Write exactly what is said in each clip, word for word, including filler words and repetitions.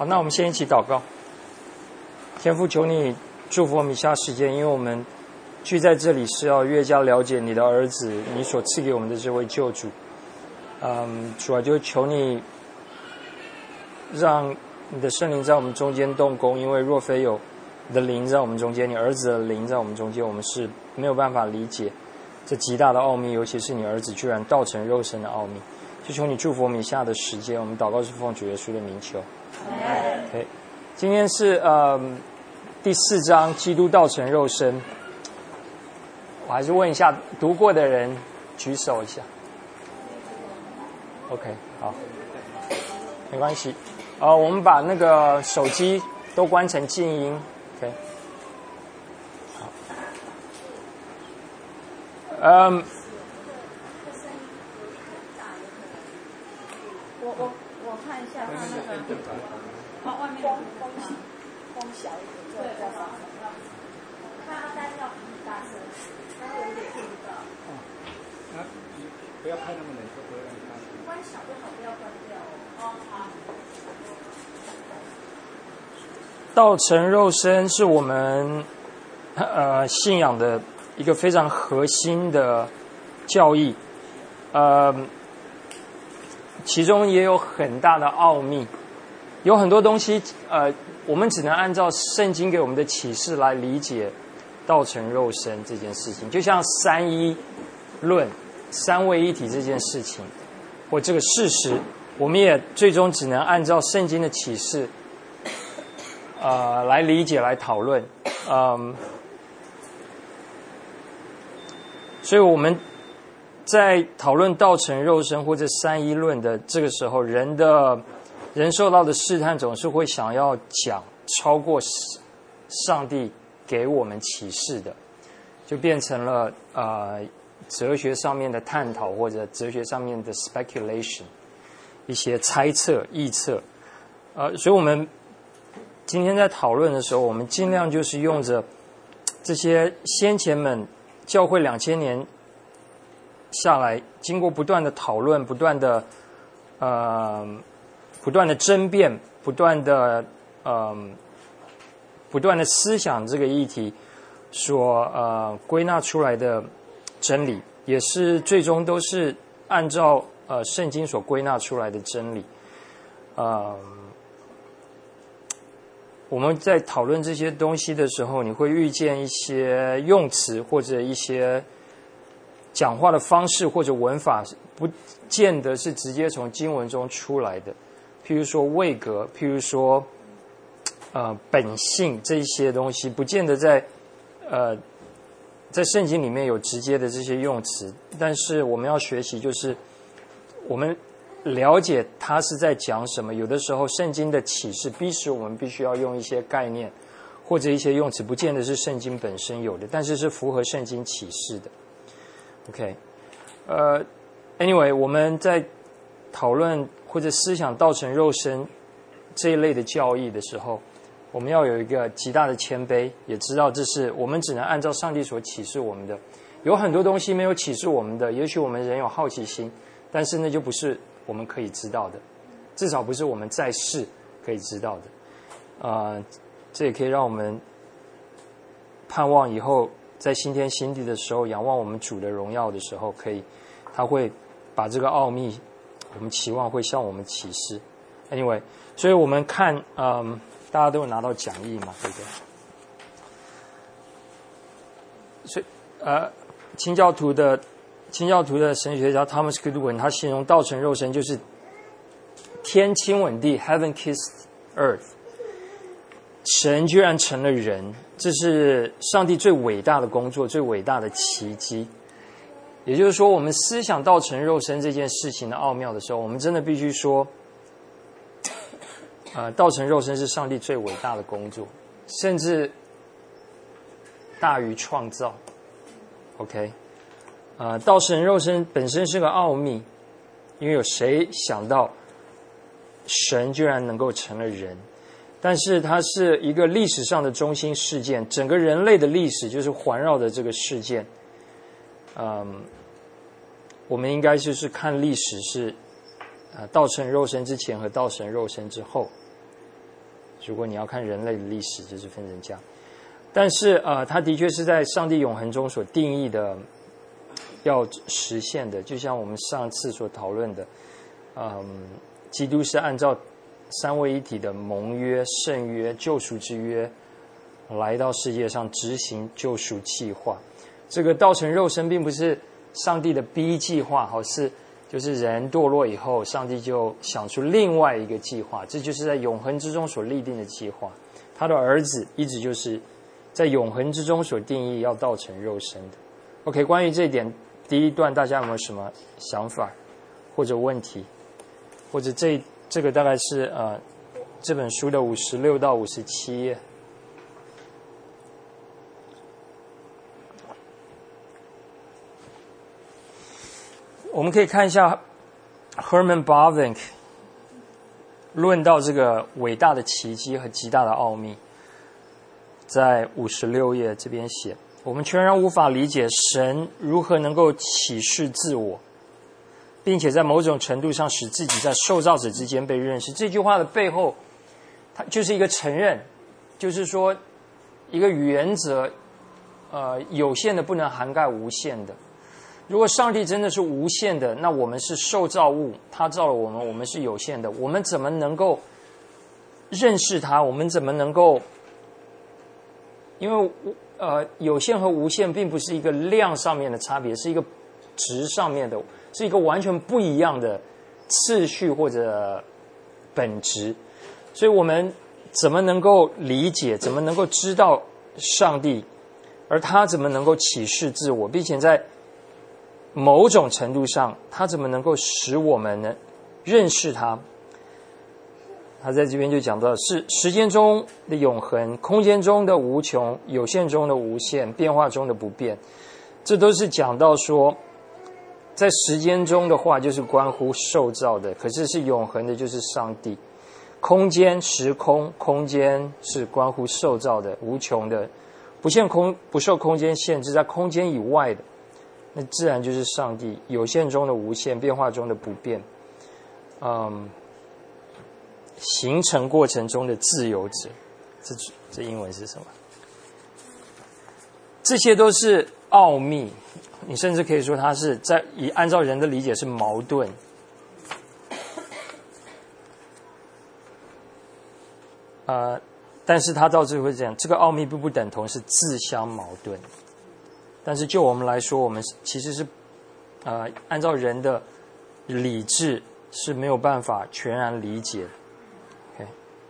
好，那我们先一起祷告。天父，求你祝福我们以下时间，因为我们聚在这里是要越加了解你的儿子，你所赐给我们的这位救主。嗯，主啊，就求你让你的圣灵在我们中间动工，因为若非有你的灵在我们中间，你儿子的灵在我们中间，我们是没有办法理解这极大的奥秘，尤其是你儿子居然道成肉身的奥秘。就求你祝福我们以下的时间，我们祷告是奉主耶稣的名求。OK， 今天是呃第四章，基督道成肉身。我还是问一下，读过的人举手一下。OK， 好，没关系。呃，我们把那个手机都关成静音。OK， 好。嗯。 我我我看一下他那个，哦，外面风风风小一点，就比较少。看他单要很大声，然后有点听不到。 哦，那不要开那么冷，就不会让你看。 关小就好，不要关掉哦。哦，好。 道成肉身是我们呃信仰的一个非常核心的教义，呃。其中也有很大的奥秘，有很多东西，呃，我们只能按照圣经给我们的启示来理解道成肉身这件事情。就像三一论、三位一体这件事情，或这个事实，我们也最终只能按照圣经的启示，呃，来理解、来讨论。嗯，所以我们在讨论道成肉身或者三一论的这个时候，人的人受到的试探总是会想要讲超过上帝给我们启示的，就变成了呃哲学上面的探讨或者哲学上面的 speculation， 一些猜测、臆测。呃，所以我们今天在讨论的时候，我们尽量就是用着这些先前们教会两千年下来，经过不断的讨论，不断的呃，不断的争辩，不断的呃，不断的思想这个议题所呃归纳出来的真理，也是最终都是按照呃圣经所归纳出来的真理。呃，我们在讨论这些东西的时候，你会遇见一些用词或者一些讲话的方式或者文法不见得是直接从经文中出来的，譬如说位格，譬如说呃本性，这些东西不见得在呃在圣经里面有直接的这些用词，但是我们要学习就是我们了解它是在讲什么。有的时候圣经的启示逼使我们必须要用一些概念或者一些用词，不见得是圣经本身有的，但是是符合圣经启示的。OK， 呃 ，Anyway， 我们在讨论或者思想道成肉身这一类的教义的时候，我们要有一个极大的谦卑，也知道这是我们只能按照上帝所启示我们的。有很多东西没有启示我们的，也许我们人有好奇心，但是那就不是我们可以知道的，至少不是我们在世可以知道的。啊、呃，这也可以让我们盼望以后在新天新地的时候，仰望我们主的荣耀的时候，可以，他会把这个奥秘，我们期望会向我们启示。Anyway， 所以我们看，嗯，大家都有拿到讲义嘛，对不对？所以，呃，清教徒的清教徒的神学家 Thomas Goodwin 他形容道成肉身就是天亲吻地 ，Heaven kissed earth， 神居然成了人。这是上帝最伟大的工作，最伟大的奇迹。也就是说，我们思想道成肉身这件事情的奥妙的时候，我们真的必须说，呃，道成肉身是上帝最伟大的工作，甚至大于创造。OK， 呃，道成肉身本身是个奥秘，因为有谁想到神居然能够成了人？但是它是一个历史上的中心事件，整个人类的历史就是环绕着这个事件。嗯，我们应该就是看历史是，呃，道成肉身之前和道成肉身之后。 如果你要看人类的历史，就是分成这样。但是呃，它的确是在上帝永恒中所定义的，要实现的。就像我们上次所讨论的，嗯，基督是按照三位一体的盟约、圣约、救赎之约来到世界上执行救赎计划。这个道成肉身并不是上帝的 B 计划，好是就是人堕落以后，上帝就想出另外一个计划，这就是在永恒之中所立定的计划。他的儿子一直就是在永恒之中所定义要道成肉身的。OK， 关于这一点，第一段大家有没有什么想法或者问题？或者这这个大概是呃这本书的五十六到五十七页。我们可以看一下 Herman Bavinck 论到这个伟大的奇迹和极大的奥秘，在五十六页这边写，我们全然无法理解神如何能够启示自我，并且在某种程度上使自己在受造者之间被认识。这句话的背后，它就是一个承认，就是说一个原则，呃，有限的不能涵盖无限的。如果上帝真的是无限的，那我们是受造物，他造了我们，我们是有限的，我们怎么能够认识他？我们怎么能够？因为呃，有限和无限并不是一个量上面的差别，是一个值上面的，是一个完全不一样的次序或者本质。所以我们怎么能够理解？怎么能够知道上帝？而他怎么能够启示自我，并且在某种程度上，他怎么能够使我们呢认识他？他在这边就讲到，是时间中的永恒，空间中的无穷，有限中的无限，变化中的不变。这都是讲到说，在时间中的话，就是关乎受造的；可是是永恒的，就是上帝。空间、时空、空间是关乎受造的，无穷的，不限空，不受空间限制，在空间以外的。那自然就是上帝，有限中的无限，变化中的不变，嗯，形成过程中的自由者，这这英文是什么？这些都是奥秘，你甚至可以说它是在以按照人的理解是矛盾。呃，但是他到最后会讲，这个奥秘并不等同是自相矛盾。但是就我们来说，我们其实是，呃，按照人的理智是没有办法全然理解的。OK，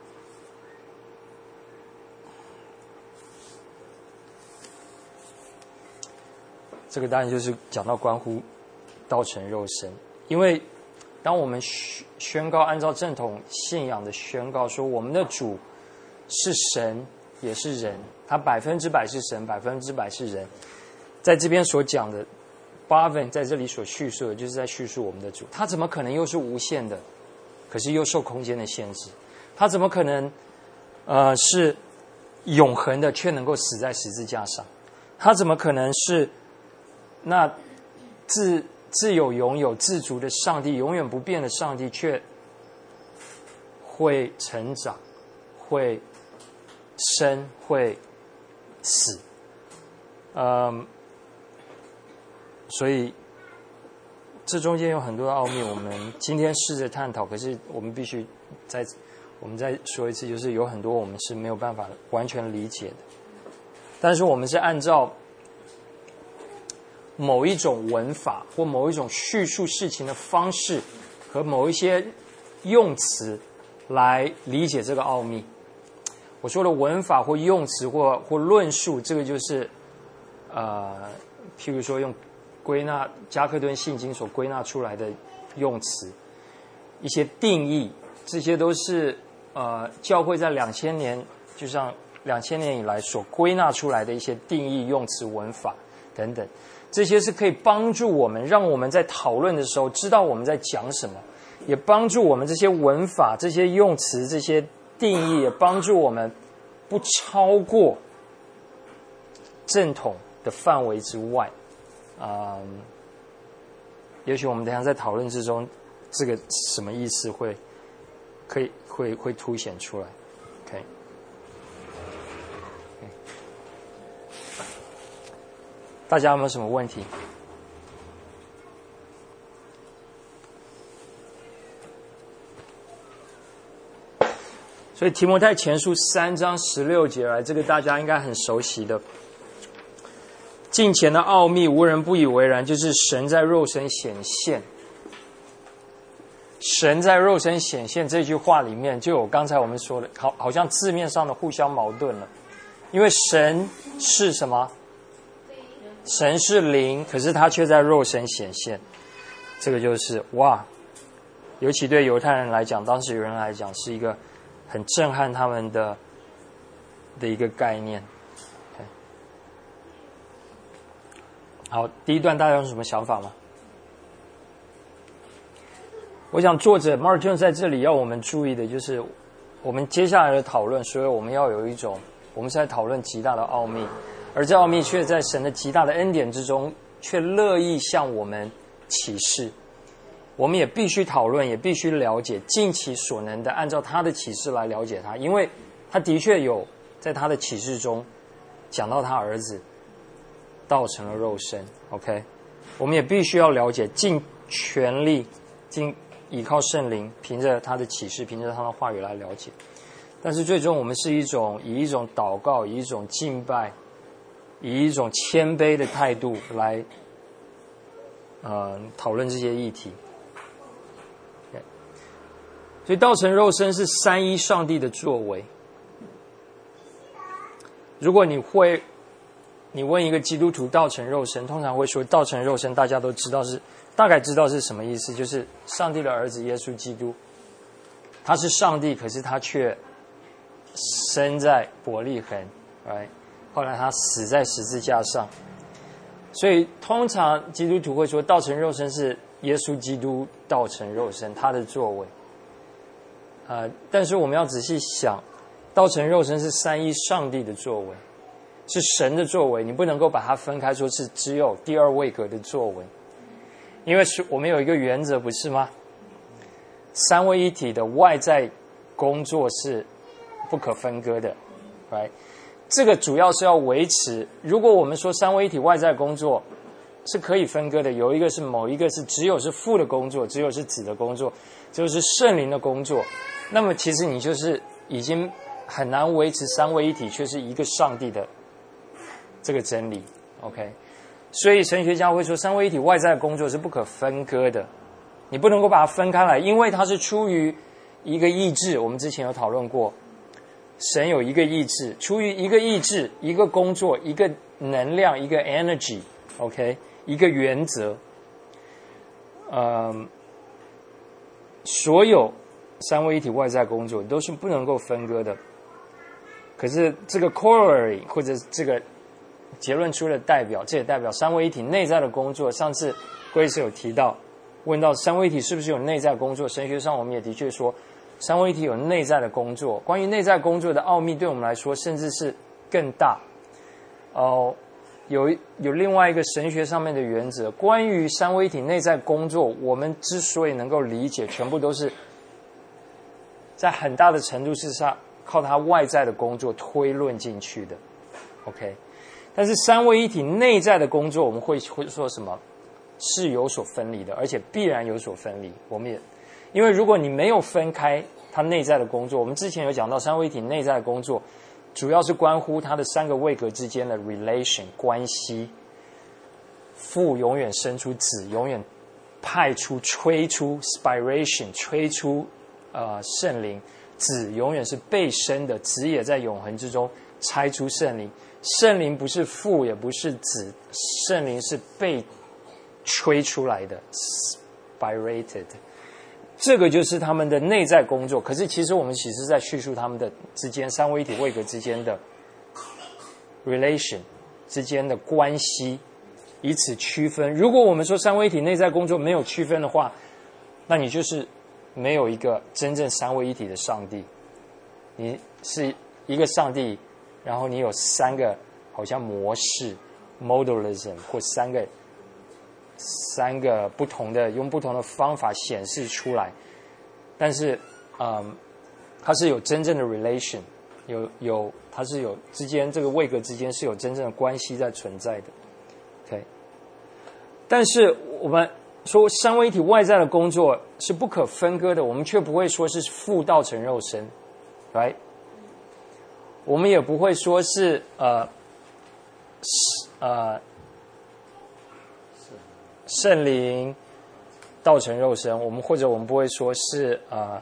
这个当然就是讲到关乎道成肉身，因为当我们宣告按照正统信仰的宣告说，我们的主是神也是人，他百分之百是神，百分之百是人。在这边所讲的 Bavinck 在这里所叙述的就是在叙述我们的主，他怎么可能又是无限的，可是又受空间的限制？他怎么可能呃是永恒的，却能够死在十字架上？他怎么可能是那自自有拥有自足的上帝，永远不变的上帝，却会成长，会生，会死？嗯。所以这中间有很多的奥秘，我们今天试着探讨，可是我们必须再我们再说一次，就是有很多我们是没有办法完全理解的。但是我们是按照某一种文法或某一种叙述事情的方式和某一些用词来理解这个奥秘。我说的文法或用词或或论述，这个就是呃，譬如说用归纳加克顿信经所归纳出来的用词，一些定义，这些都是呃教会在两千年，就像两千年以来所归纳出来的一些定义、用词、文法等等，这些是可以帮助我们，让我们在讨论的时候知道我们在讲什么，也帮助我们这些文法、这些用词、这些定义，也帮助我们不超过正统的范围之外。嗯，也许我们等一下在讨论之中，这个什么意思会可以会会凸显出来。 OK， 大家有没有什么问题？所以提摩太前书三章十六节来，这个大家应该很熟悉的。敬虔的奥秘，无人不以为然，就是神在肉身显现。神在肉身显现这句话里面，就有刚才我们说的，好，好像字面上的互相矛盾了。因为神是什么？神是灵，可是他却在肉身显现。这个就是哇，尤其对犹太人来讲，当时有人来讲，是一个很震撼他们的的一个概念。好，第一段大家有什么想法吗？我想作者 Mark Jones 在这里要我们注意的就是，我们接下来的讨论，所以我们要有一种，我们是在讨论极大的奥秘，而这奥秘却在神的极大的恩典之中，却乐意向我们启示。我们也必须讨论，也必须了解，尽其所能的按照他的启示来了解他，因为他的确有在他的启示中讲到他儿子道成了肉身。 OK， 我们也必须要了解，尽全力尽依靠圣灵，凭着他的启示，凭着他的话语来了解。但是最终我们是一种以一种祷告，以一种敬拜，以一种谦卑的态度来呃讨论这些议题。所以道成肉身是三一上帝的作为。如果你会你问一个基督徒道成肉身，通常会说道成肉身，大家都知道是大概知道是什么意思，就是上帝的儿子耶稣基督，他是上帝，可是他却生在伯利恒， right？ 后来他死在十字架上。所以通常基督徒会说道成肉身是耶稣基督道成肉身，他的作为。呃，但是我们要仔细想，道成肉身是三一上帝的作为，是神的作为，你不能够把它分开说是只有第二位格的作为，因为是我们有一个原则，不是吗？三位一体的外在工作是不可分割的 ，right？ 这个主要是要维持。如果我们说三位一体外在工作是可以分割的，有一个是某一个是只有是父的工作，只有是子的工作，只有是圣灵的工作，那么其实你就是已经很难维持三位一体却是一个上帝的这个真理。 OK， 所以神学家会说三位一体外在的工作是不可分割的，你不能够把它分开来，因为它是出于一个意志。我们之前有讨论过，神有一个意志，出于一个意志，一个工作，一个能量，一个 energy， OK， 一个原则。嗯，所有三位一体外在工作都是不能够分割的。可是这个 corollary 或者这个结论出的代表，这也代表三位一体内在的工作。上次Grace有提到，问到三位一体是不是有内在工作，神学上我们也的确说三位一体有内在的工作。关于内在工作的奥秘，对我们来说甚至是更大。哦、呃，有有另外一个神学上面的原则，关于三位一体内在工作，我们之所以能够理解，全部都是在很大的程度是上靠它外在的工作推论进去的。OK， 但是三位一体内在的工作，我们会会说什么？是有所分离的，而且必然有所分离。我们也因为如果你没有分开它内在的工作，我们之前有讲到三位一体内在的工作，主要是关乎它的三个位格之间的 relation 关系。父永远生出子，永远派出吹出 spiration 吹出呃圣灵，子永远是被生的，子也在永恒之中拆出圣灵。圣灵不是父也不是子，圣灵是被吹出来的 spirated， 这个就是他们的内在工作。可是其实我们其实在叙述他们的之间三位一体位格之间的 relation 之间的关系，以此区分。如果我们说三位一体内在工作没有区分的话，那你就是没有一个真正三位一体的上帝，你是一个上帝，然后你有三个好像模式 modalism 或三个三个不同的用不同的方法显示出来，但是嗯，它是有真正的 relation， 有有它是有之间这个位格之间是有真正的关系在存在的。OK， 但是我们说三位一体外在的工作是不可分割的，我们却不会说是父道成肉身 ，right？ 我们也不会说是呃呃圣灵道成肉身，我们或者我们不会说是呃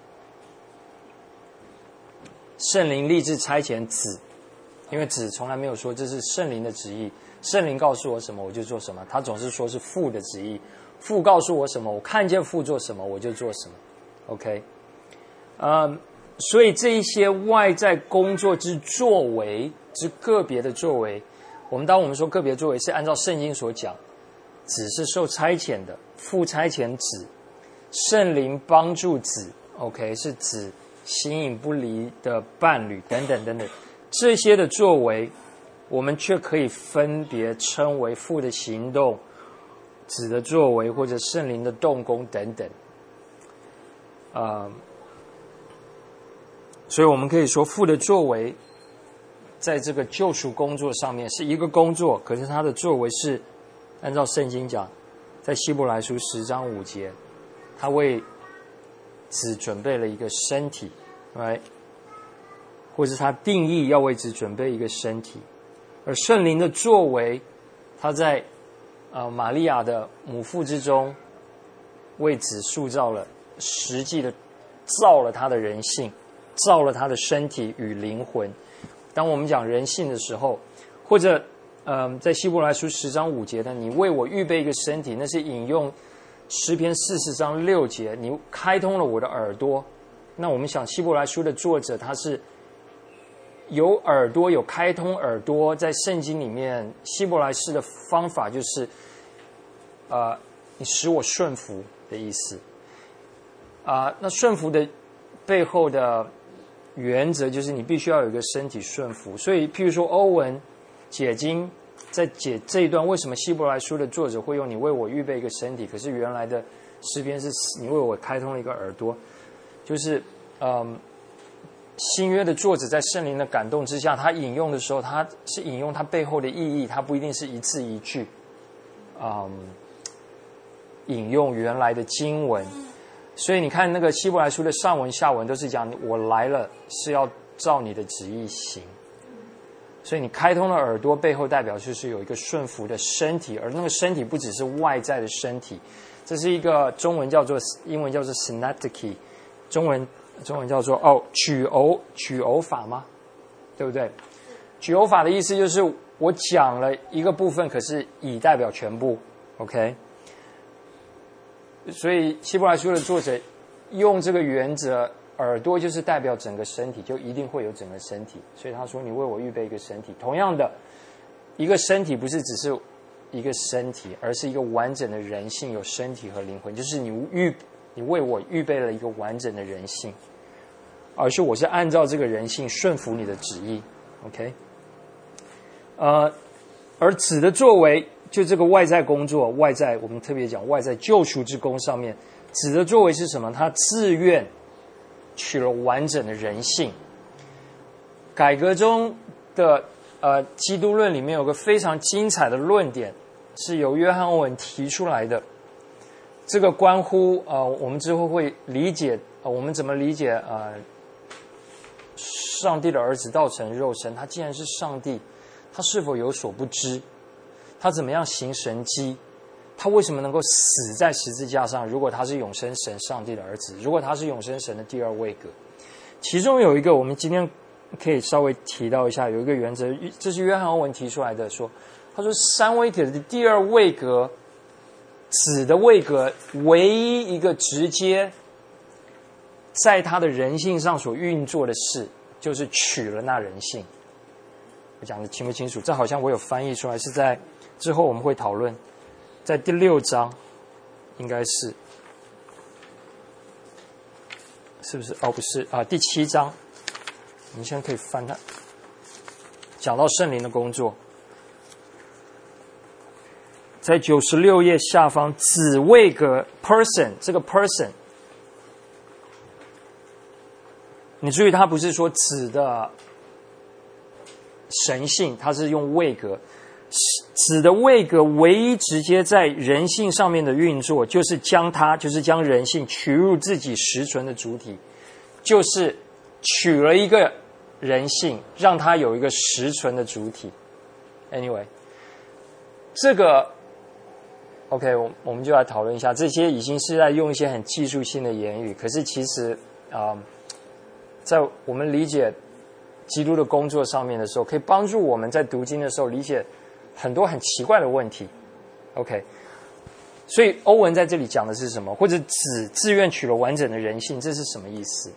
圣灵立志差遣子，因为子从来没有说这是圣灵的旨意，圣灵告诉我什么我就做什么，他总是说是父的旨意，父告诉我什么，我看见父做什么我就做什么。 OK， 嗯，所以这一些外在工作之作为之个别的作为，我们当我们说个别作为是按照圣经所讲，子是受差遣的，父差遣子，圣灵帮助子 OK， 是子形影不离的伴侣等等等等，这些的作为我们却可以分别称为父的行动、子的作为或者圣灵的动工等等。呃，所以我们可以说父的作为在这个救赎工作上面是一个工作，可是他的作为是按照圣经讲，在希伯来书十章五节，他为子准备了一个身体 right？ 或者他定义要为子准备一个身体，而圣灵的作为他在呃玛利亚的母腹之中为子塑造了实际的造了他的人性，造了他的身体与灵魂。当我们讲人性的时候，或者呃在希伯来书十章五节的你为我预备一个身体，那是引用诗篇四十章六节，你开通了我的耳朵。那我们想希伯来书的作者他是有耳朵，有开通耳朵，在圣经里面希伯来式的方法就是呃你使我顺服的意思啊、呃。那顺服的背后的原则就是你必须要有一个身体顺服。所以譬如说欧文解经在解这一段，为什么希伯来书的作者会用你为我预备一个身体，可是原来的诗篇是你为我开通了一个耳朵，就是嗯，新约的作者在圣灵的感动之下，他引用的时候，他是引用他背后的意义，他不一定是一字一句嗯，引用原来的经文。所以你看那个希伯来书的上文下文都是讲我来了是要照你的旨意行，所以你开通了耳朵背后代表就是有一个顺服的身体，而那个身体不只是外在的身体，这是一个中文叫做英文叫做 synecdoche， 中文中文叫做哦举偶举偶法吗？对不对？举偶法的意思就是我讲了一个部分，可是以代表全部 OK。所以希伯来书的作者用这个原则，耳朵就是代表整个身体，就一定会有整个身体。所以他说你为我预备一个身体。同样的，一个身体不是只是一个身体，而是一个完整的人性，有身体和灵魂，就是你预你为我预备了一个完整的人性，而是我是按照这个人性顺服你的旨意 OK。 呃，而子的作为就这个外在工作，外在我们特别讲外在救赎之功上面，子的作为是什么？他自愿取了完整的人性。改革中的呃基督论里面有个非常精彩的论点，是由约翰欧文提出来的。这个关乎呃我们之后会理解、呃、我们怎么理解呃上帝的儿子道成肉身，他既然是上帝，他是否有所不知？他怎么样行神迹？他为什么能够死在十字架上？如果他是永生神上帝的儿子，如果他是永生神的第二位格，其中有一个我们今天可以稍微提到一下，有一个原则，这是约翰欧文提出来的，说他说三位一体的第二位格，子的位格唯一一个直接在他的人性上所运作的事，就是取了那人性。我讲的清不清楚？这好像我有翻译出来，是在之后我们会讨论，在第六章应该是是不是？哦，不是啊，第七章，你现在可以翻它，讲到圣灵的工作，在九十六页下方子位格 person， 这个 person 你注意，他不是说子的神性，他是用位格。子的位格唯一直接在人性上面的运作，就是将它，就是将人性取入自己实存的主体，就是取了一个人性，让它有一个实存的主体。Anyway， 这个 OK， 我我们就来讨论一下，这些已经是在用一些很技术性的言语，可是其实啊、呃，在我们理解基督的工作上面的时候，可以帮助我们在读经的时候理解很多很奇怪的问题。 OK， 所以欧文在这里讲的是什么？或者子自愿取了完整的人性，这是什么意思？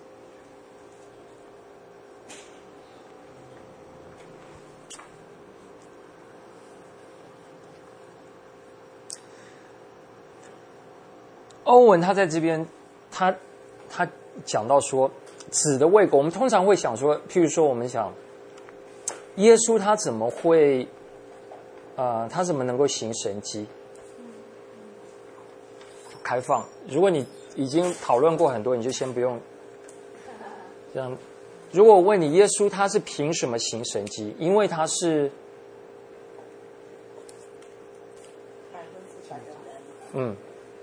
欧文他在这边他他讲到说子的位格，我们通常会想说，譬如说我们想耶稣他怎么会呃他怎么能够行神迹？开放，如果你已经讨论过很多，你就先不用这样。如果我问你耶稣他是凭什么行神迹？因为他是嗯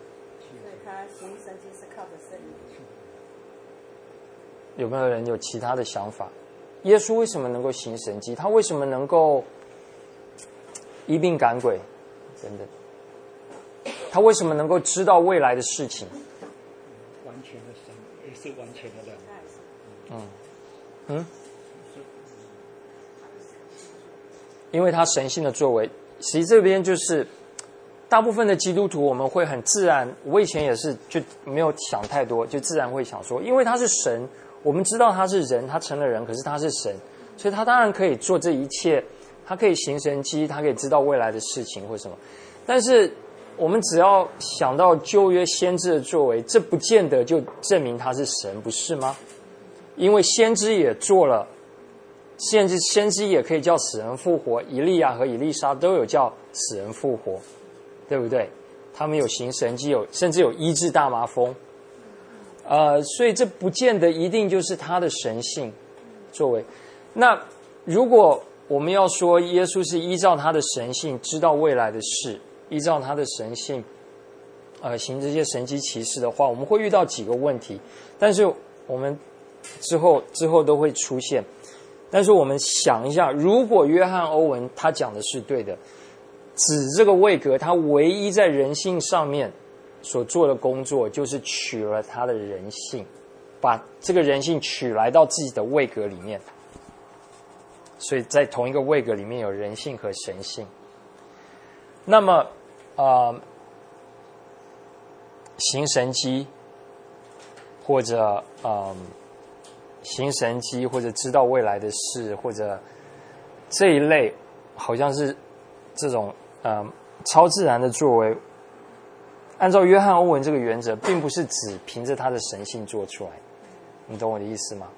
有没有人有其他的想法？耶稣为什么能够行神迹？他为什么能够医病赶鬼等等？他为什么能够知道未来的事情？ 完全的神也是完全的人。 嗯嗯，因为他神性的作为，其实这边就是大部分的基督徒，我们会很自然，我以前也是就没有想太多，就自然会想说，因为他是神。我们知道他是人，他成了人，可是他是神，所以他当然可以做这一切，他可以行神迹，他可以知道未来的事情或什么。但是我们只要想到旧约先知的作为，这不见得就证明他是神，不是吗？因为先知也做了，先知先知也可以叫死人复活，以利亚和以利沙都有叫死人复活，对不对？他们有行神迹，有甚至有医治大麻风。呃，所以这不见得一定就是他的神性作为。那如果我们要说耶稣是依照他的神性知道未来的事，依照他的神性呃行这些神迹奇事的话，我们会遇到几个问题，但是我们之后之后都会出现。但是我们想一下，如果约翰欧文他讲的是对的，子这个位格他唯一在人性上面所做的工作，就是取了他的人性，把这个人性取来到自己的位格里面。所以在同一个位格里面有人性和神性。那么，呃，行神迹，或者呃，行神迹，或者知道未来的事，或者这一类，好像是这种呃超自然的作为。按照约翰欧文这个原则，并不是只凭着他的神性做出来，你懂我的意思吗？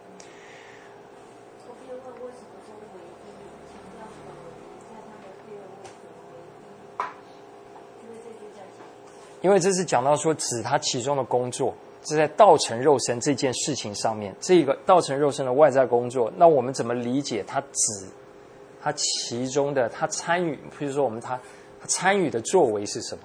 因为这是讲到说子他其中的工作，是在道成肉身这件事情上面，这个道成肉身的外在工作，那我们怎么理解他子他其中的他参与，比如说我们他他参与的作为是什么？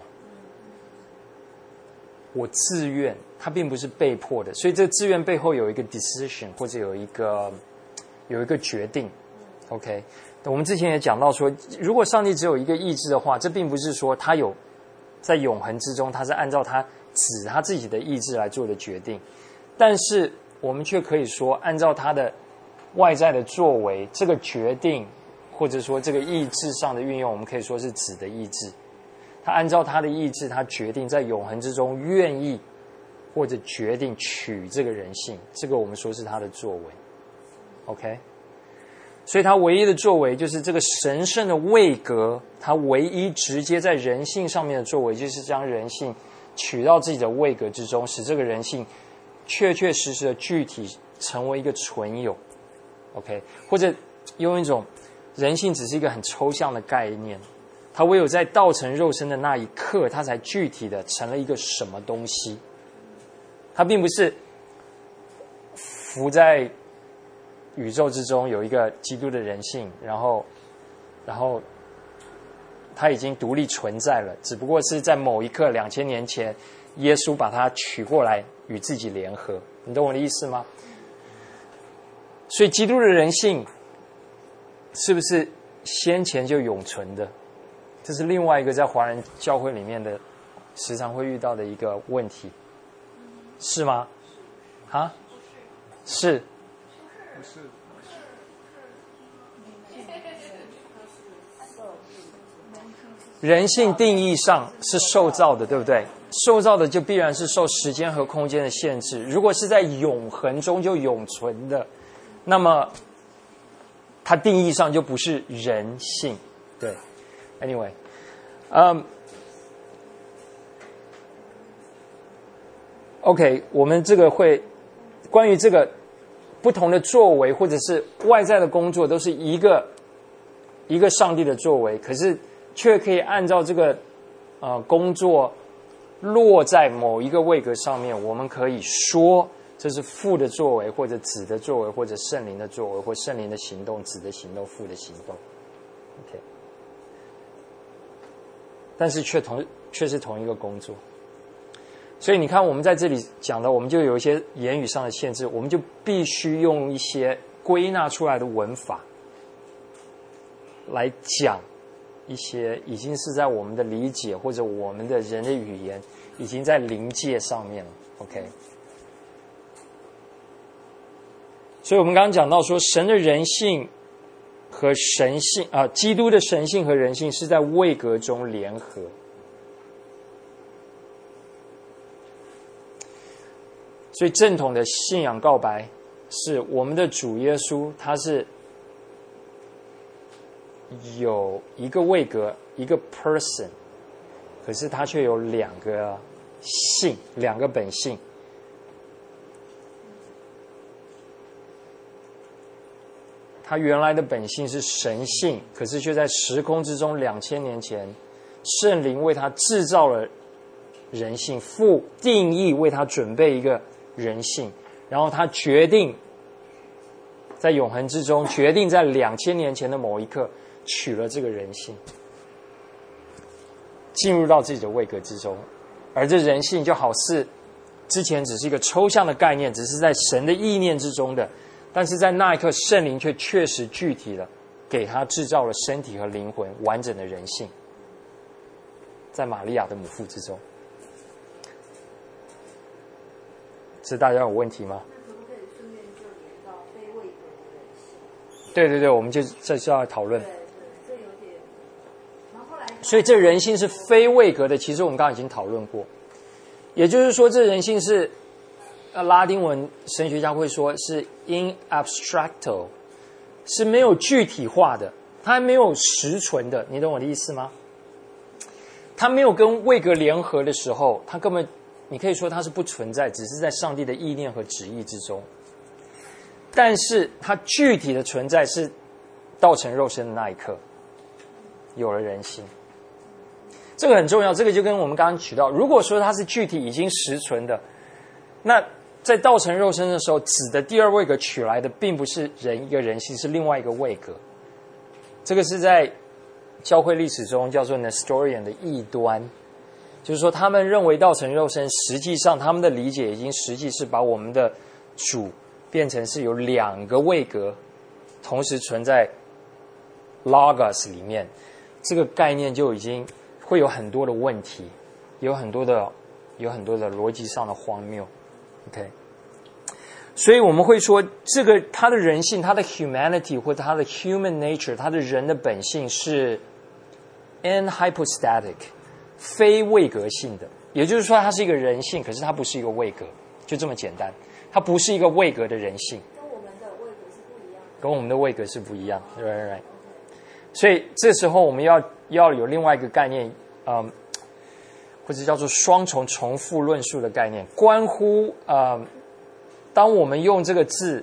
我自愿，他并不是被迫的，所以这自愿背后有一个 decision， 或者有一个有一个决定。OK， 我们之前也讲到说，如果上帝只有一个意志的话，这并不是说他有在永恒之中，他是按照他子他自己的意志来做的决定，但是我们却可以说，按照他的外在的作为，这个决定或者说这个意志上的运用，我们可以说是子的意志。他按照他的意志，他决定在永恒之中愿意或者决定取这个人性，这个我们说是他的作为。OK， 所以他唯一的作为就是这个神圣的位格，他唯一直接在人性上面的作为，就是将人性取到自己的位格之中，使这个人性确确实实的具体成为一个存有。OK， 或者用一种人性只是一个很抽象的概念，他唯有在道成肉身的那一刻，他才具体的成了一个什么东西。他并不是浮在宇宙之中有一个基督的人性，然后，然后他已经独立存在了，只不过是在某一刻两千年前，耶稣把他取过来与自己联合。你懂我的意思吗？所以基督的人性是不是先前就永存的？这是另外一个在华人教会里面的时常会遇到的一个问题，是吗？啊？是。 不是。 人性定义上是受造的，对不对？受造的就必然是受时间和空间的限制。如果是在永恒中就永存的，那么它定义上就不是人性。对 ，anyway， 嗯、um, ，OK， 我们这个会关于这个不同的作为或者是外在的工作，都是一个一个上帝的作为，可是却可以按照这个呃工作落在某一个位格上面，我们可以说这是父的作为，或者子的作为，或者圣灵的作为，或圣灵的行动，子的行动，父的行动。OK， 但是却同却是同一个工作。所以你看，我们在这里讲的，我们就有一些言语上的限制，我们就必须用一些归纳出来的文法来讲一些已经是在我们的理解或者我们的人的语言已经在临界上面了 OK， 所以我们刚刚讲到说神的人性和神性啊，基督的神性和人性是在位格中联合。所以正统的信仰告白是我们的主耶稣，他是有一个位格，一个 person， 可是他却有两个性，两个本性。他原来的本性是神性，可是却在时空之中两千年前，圣灵为他制造了人性，父定义为他准备一个人性，然后他决定在永恒之中，决定在两千年前的某一刻取了这个人性，进入到自己的位格之中。而这人性就好似之前只是一个抽象的概念，只是在神的意念之中的，但是在那一刻圣灵却确实具体了，给他制造了身体和灵魂完整的人性，在玛利亚的母腹之中。是大家有问题吗？对对对，我们就这是要讨论。所以这人性是非位格的，其实我们刚刚已经讨论过。也就是说，这人性是呃拉丁文神学家会说是 in abstracto， 是没有具体化的，它还没有实存的。你懂我的意思吗？它没有跟位格联合的时候，它根本你可以说它是不存在，只是在上帝的意念和旨意之中。但是它具体的存在是道成肉身的那一刻，有了人性。这个很重要，这个就跟我们刚刚提到，如果说它是具体已经实存的，那在道成肉身的时候，子的第二位格取来的并不是人一个人性，是另外一个位格。这个是在教会历史中叫做 Nestorian 的异端，就是说他们认为道成肉身，实际上他们的理解已经实际是把我们的主变成是有两个位格同时存在 Logos 里面，这个概念就已经会有很多的问题，有很多的有很多的逻辑上的荒谬。 OK， 所以我们会说这个他的人性，他的 humanity 或者他的 human nature， 他的人的本性是 anhypostatic， 非位格性的。也就是说他是一个人性，可是他不是一个位格，就这么简单，他不是一个位格的人性， 跟我们的位格是不一样的， 跟我们的位格是不一样。 right, right. 所以这时候我们要要有另外一个概念，嗯，或者叫做双重重复论述的概念，关乎呃，当我们用这个字，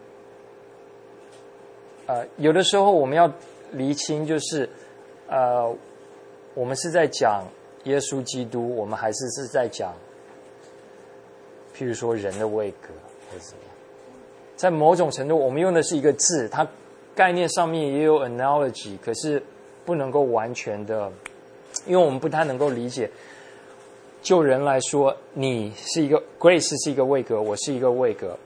呃，有的时候我们要厘清，就是呃，我们是在讲耶稣基督，我们还是是在讲，譬如说人的位格或者怎么样。 在某种程度，我们用的是一个字，它概念上面也有 analogy， 可是不能够完全的，因为我们不太能够理解。就人来说，你是一个 Grace 是一个位格，我是一个位格，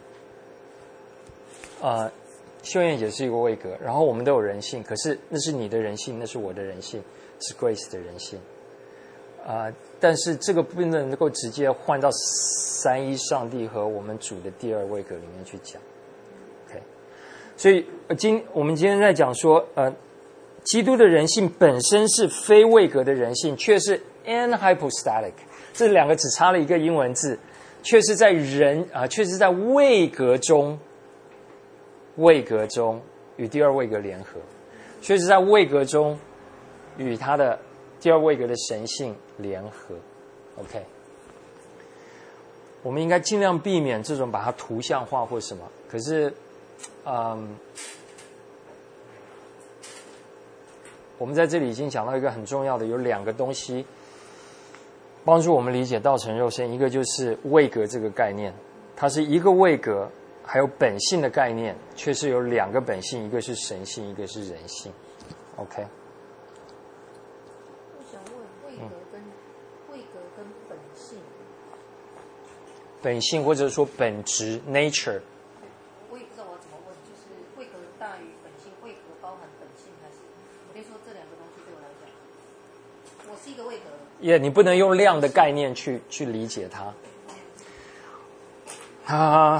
呃，秀燕姐是一个位格，然后我们都有人性，可是那是你的人性，那是我的人性，是 Grace 的人性，啊、呃，但是这个不能够直接换到三一上帝和我们主的第二位格里面去讲 ，OK， 所以今我们今天在讲说，呃，基督的人性本身是非位格的人性，却是 anhypostatic， 这两个只差了一个英文字，却是在人啊、呃，却是在位格中，位格中与第二位格联合，却是在位格中与他的第二位格的神性联合。OK， 我们应该尽量避免这种把它图像化或什么。可是，嗯，我们在这里已经讲到一个很重要的，有两个东西帮助我们理解道成肉身。一个就是位格这个概念，它是一个位格，还有本性的概念，却是有两个本性，一个是神性，一个是人性。OK。 我想问，位格跟、嗯、位格跟本性， 本性或者说本质 nature。 我也不知道我要怎么问，就是位格大于本性，位格包含本性还是？我可以说这两个东西对我来讲，我是一个位格。 也、yeah, 你不能用量的概念去去理解它。啊，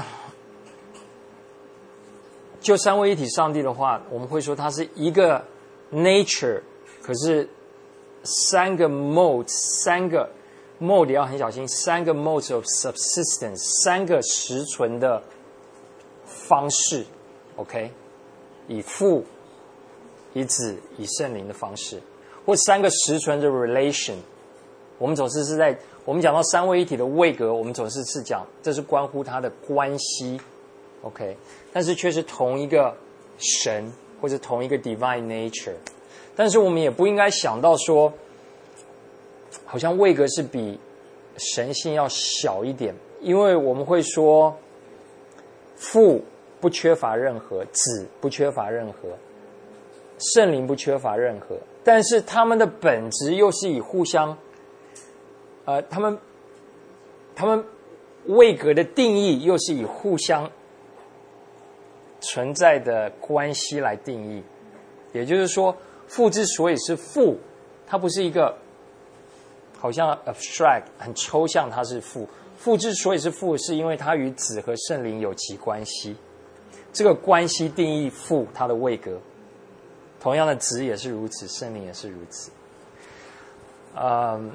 就三位一体上帝的话，我们会说它是一个 nature， 可是三个 modes， 三个 mode 要很小心，三个 modes of subsistence， 三个实存的方式 ，OK， 以父、以子、以圣灵的方式，或三个实存的 relation。我们总是是在我们讲到三位一体的位格，我们总是是讲这是关乎它的关系 ，OK， 但是却是同一个神或者同一个 divine nature， 但是我们也不应该想到说，好像位格是比神性要小一点，因为我们会说父不缺乏任何，子不缺乏任何，圣灵不缺乏任何，但是他们的本质又是以互相。呃，他们，他们位格的定义又是以互相存在的关系来定义，也就是说，父之所以是父，它不是一个好像 abstract 很抽象，它是父。父之所以是父，是因为它与子和圣灵有其关系，这个关系定义父它的位格。同样的，子也是如此，圣灵也是如此。嗯。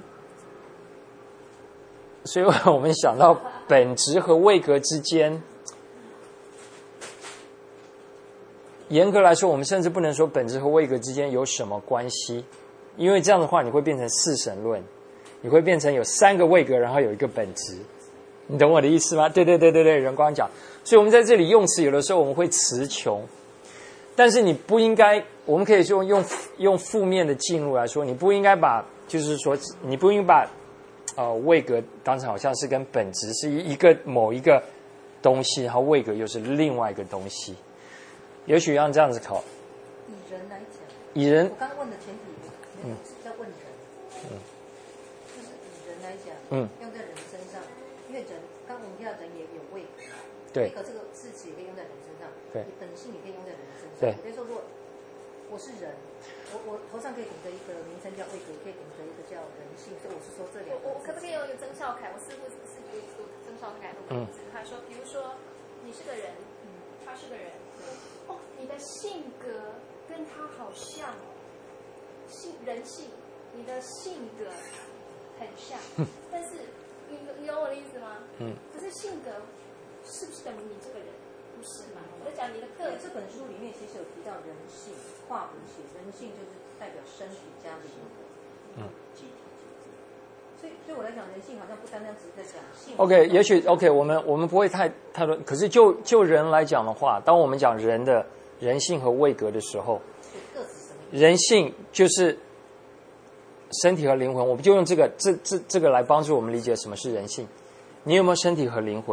所以我们想到本质和位格之间，严格来说，我们甚至不能说本质和位格之间有什么关系，因为这样的话，你会变成四神论，你会变成有三个位格，然后有一个本质。你懂我的意思吗？对对对对对，仁光讲。所以我们在这里用词，有的时候我们会词穷，但是你不应该，我们可以说用用负面的进入来说，你不应该把，就是说，你不应该把。呃，位格当成好像是跟本质是一个某一个东西，然后位格又是另外一个东西。也许要这样子考。 以人来讲， 以人， 我刚问的前提，嗯，是在问人，嗯，就是以人来讲，嗯，用在人身上，因为人，刚我们提到人也有位格， 对， 位格这个字词也可以用在人身上， 对， 本性也可以用在人身上， 对。 比如说，如果我是人。我我头上可以顶着一个名称叫位格，可以顶着一个叫人性，所以我是说这两个。我我可不可以用一个曾少凯？我似乎是一个曾少凯的例子。他说，比如说你是个人，嗯，他是个人，哦，你的性格跟他好像，性人性，你的性格很像，但是你你懂我的意思吗？嗯。可是性格是不是等于你这个人？不是嘛？我在讲你的个人。这本书里面其实有提到人性，画图写人性就是代表身体加灵魂，嗯，集体。所以对我来讲，人性好像不单单只是在讲性。OK， 也许 OK， 我们我们不会太太多。可是就就人来讲的话，当我们讲人的人性和位格的时候，人性就是身体和灵魂。我们就用这个这这这个来帮助我们理解什么是人性。你有没有身体和灵魂？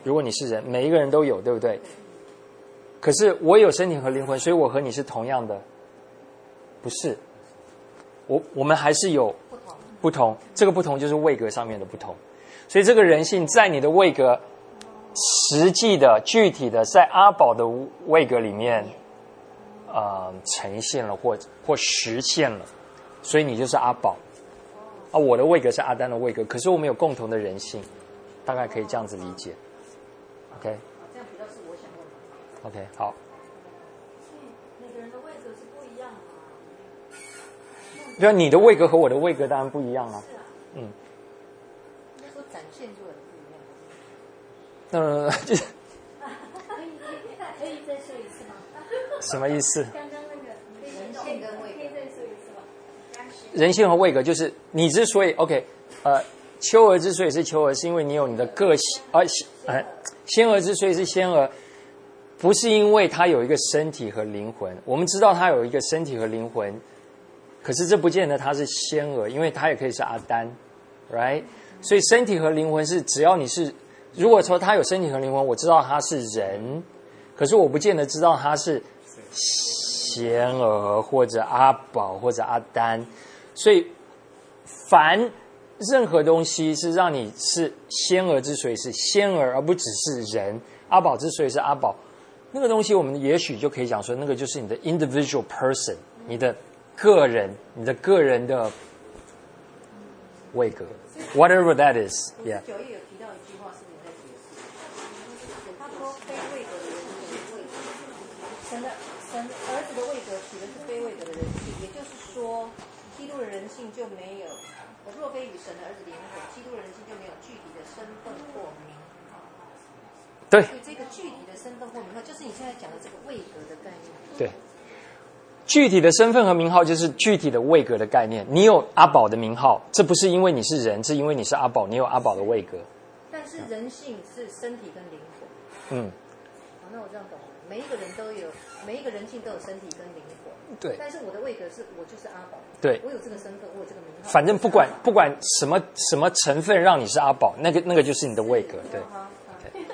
如果你是人，每一个人都有，对不对？可是我有身体和灵魂，所以我和你是同样的，不是？我我们还是有不同，不同。这个不同就是位格上面的不同。所以这个人性在你的位格，实际的、具体的，在阿宝的位格里面，呃，呈现了或或实现了。所以你就是阿宝。啊，我的位格是阿丹的位格，可是我们有共同的人性，大概可以这样子理解。OK。 这样比较是我想问的。 OK， 好。 所以每个人的位格是不一样的嘛？ 对啊，你的位格和我的位格当然不一样啊。 是啊。 嗯。 应该说展现出来的不一样。 那就是。 可以可以可以再说一次吗？ 什么意思？ 刚刚那个人性跟位格，可以再说一次吗？ 人性和位格就是你之所以 OK， 呃，秋儿之所以是秋儿，是因为你有你的个性，而呃，仙儿之所以是仙儿，不是因为它有一个身体和灵魂。我们知道它有一个身体和灵魂，可是这不见得它是仙儿，因为它也可以是阿丹 ，right？ 所以身体和灵魂是只要你是，如果说它有身体和灵魂，我知道它是人，可是我不见得知道它是仙儿或者阿宝或者阿丹。所以，凡任何东西是让你是仙儿之所以是仙儿，而不只是人；阿宝之所以是阿宝，那个东西我们也许就可以讲说，那个就是你的 individual person， 你的个人，你的个人的位格 ，whatever that is。Yeah。 九页有提到一句话，是你在解释。他说非位格的人性是位格，神的神儿子的位格取的是非位格的人性，也就是说。基督的人性就没有，若非与神的儿子联合，基督的人性就没有具体的身份或名号。 对， 所以这个具体的身份或名号，就是你现在讲的这个位格的概念。 对，具体的身份和名号就是具体的位格的概念。你有阿宝的名号，这不是因为你是人，是因为你是阿宝，你有阿宝的位格。 但是人性是身体跟灵魂。 嗯。 好，那我这样懂了。每一个人都有，每一个人性都有身体跟灵魂。 对， 但是我的位格是我就是阿宝， 对， 我有这个身份，我有这个名号。 反正不管不管什么什么成分让你是阿宝，那个那个就是你的位格，对。对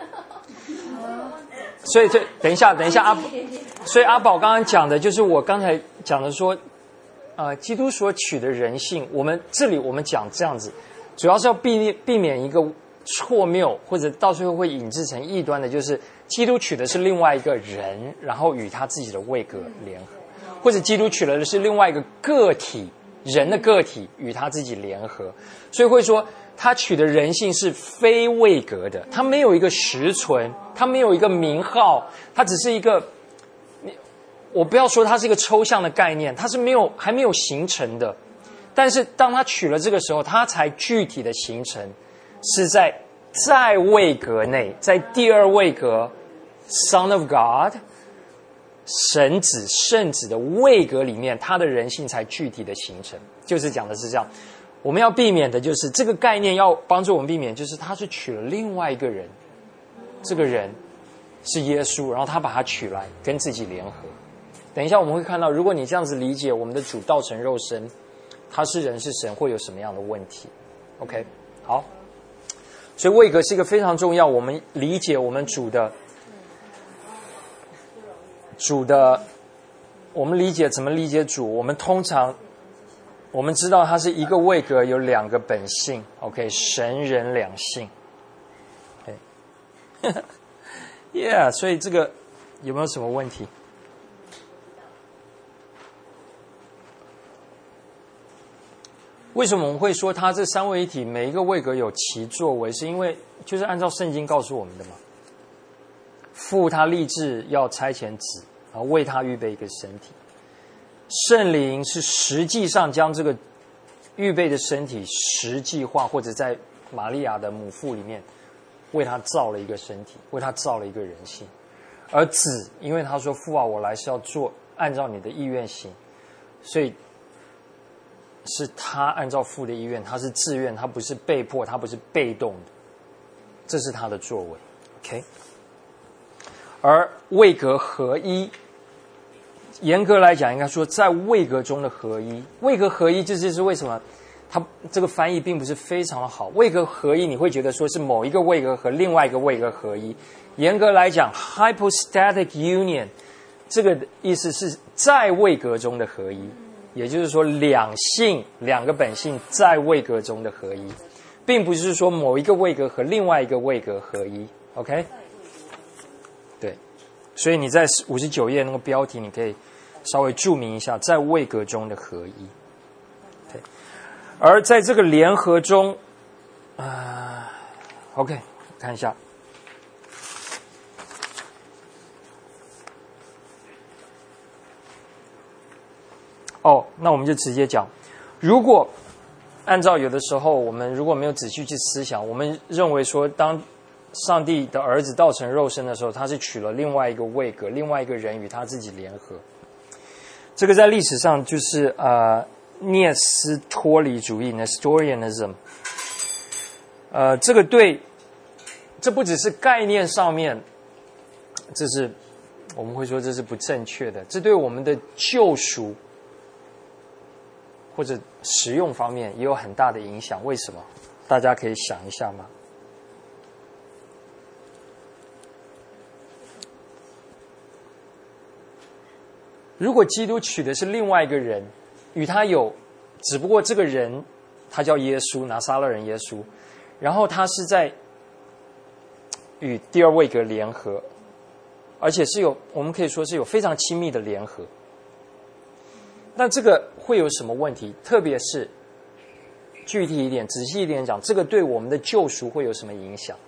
所以这等一下等一下阿，所以阿宝刚刚讲的就是我刚才讲的说，呃，基督所取的人性，我们这里我们讲这样子，主要是要避避免一个错谬，或者到最后会引致成异端的，就是基督取的是另外一个人，然后与他自己的位格联合。或者基督取了的是另外一个个体，人的个体与他自己联合，所以会说他取的人性是非位格的，他没有一个实存，他没有一个名号，他只是一个，我不要说它是一个抽象的概念，它是没有还没有形成的，但是当他取了这个时候，他才具体的形成，是在在位格内，在第二位格 Son of God。神子圣子的位格里面，他的人性才具体的形成，就是讲的是这样。我们要避免的就是这个概念，要帮助我们避免，就是他是取了另外一个人，这个人是耶稣，然后他把他取来跟自己联合。等一下我们会看到，如果你这样子理解我们的主道成肉身，他是人是神，会有什么样的问题 ？OK， 好，所以位格是一个非常重要，我们理解我们主的。主的，我们理解怎么理解主？我们通常我们知道它是一个位格，有两个本性 ，OK， 神人两性。Okay. Yeah， 所以这个有没有什么问题？为什么我们会说它这三位一体，每一个位格有其作为？是因为就是按照圣经告诉我们的嘛。父他立志要差遣子。然后为他预备一个身体，圣灵是实际上将这个预备的身体实际化，或者在玛利亚的母腹里面为他造了一个身体，为他造了一个人性。而子，因为他说父啊，我来是要做按照你的意愿行，所以是他按照父的意愿，他是自愿，他不是被迫，他不是被动的，这是他的作为。OK。而位格合一，严格来讲，应该说在位格中的合一。位格合一，这就是为什么它这个翻译并不是非常的好。位格合一，你会觉得说是某一个位格和另外一个位格合一。严格来讲 ，hypostatic union 这个意思是在位格中的合一，也就是说两性两个本性在位格中的合一，并不是说某一个位格和另外一个位格合一。OK， 对，所以你在五十九页那个标题，你可以稍微注明一下在位格中的合一。对，而在这个联合中，啊、呃、，OK， 看一下。哦，那我们就直接讲，如果按照有的时候我们如果没有仔细去思想，我们认为说，当上帝的儿子道成肉身的时候，他是取了另外一个位格，另外一个人与他自己联合。这个在历史上就是呃聂斯托里主义 （Nestorianism）。呃，这个对，这不只是概念上面，这是我们会说这是不正确的，这对我们的救赎或者实用方面也有很大的影响。为什么？大家可以想一下吗？如果基督取的是另外一个人，与他有，只不过这个人他叫耶稣，拿撒勒人耶稣，然后他是在与第二位格联合，而且是有，我们可以说是有非常亲密的联合。那这个会有什么问题？特别是具体一点、仔细一点讲，这个对我们的救赎会有什么影响？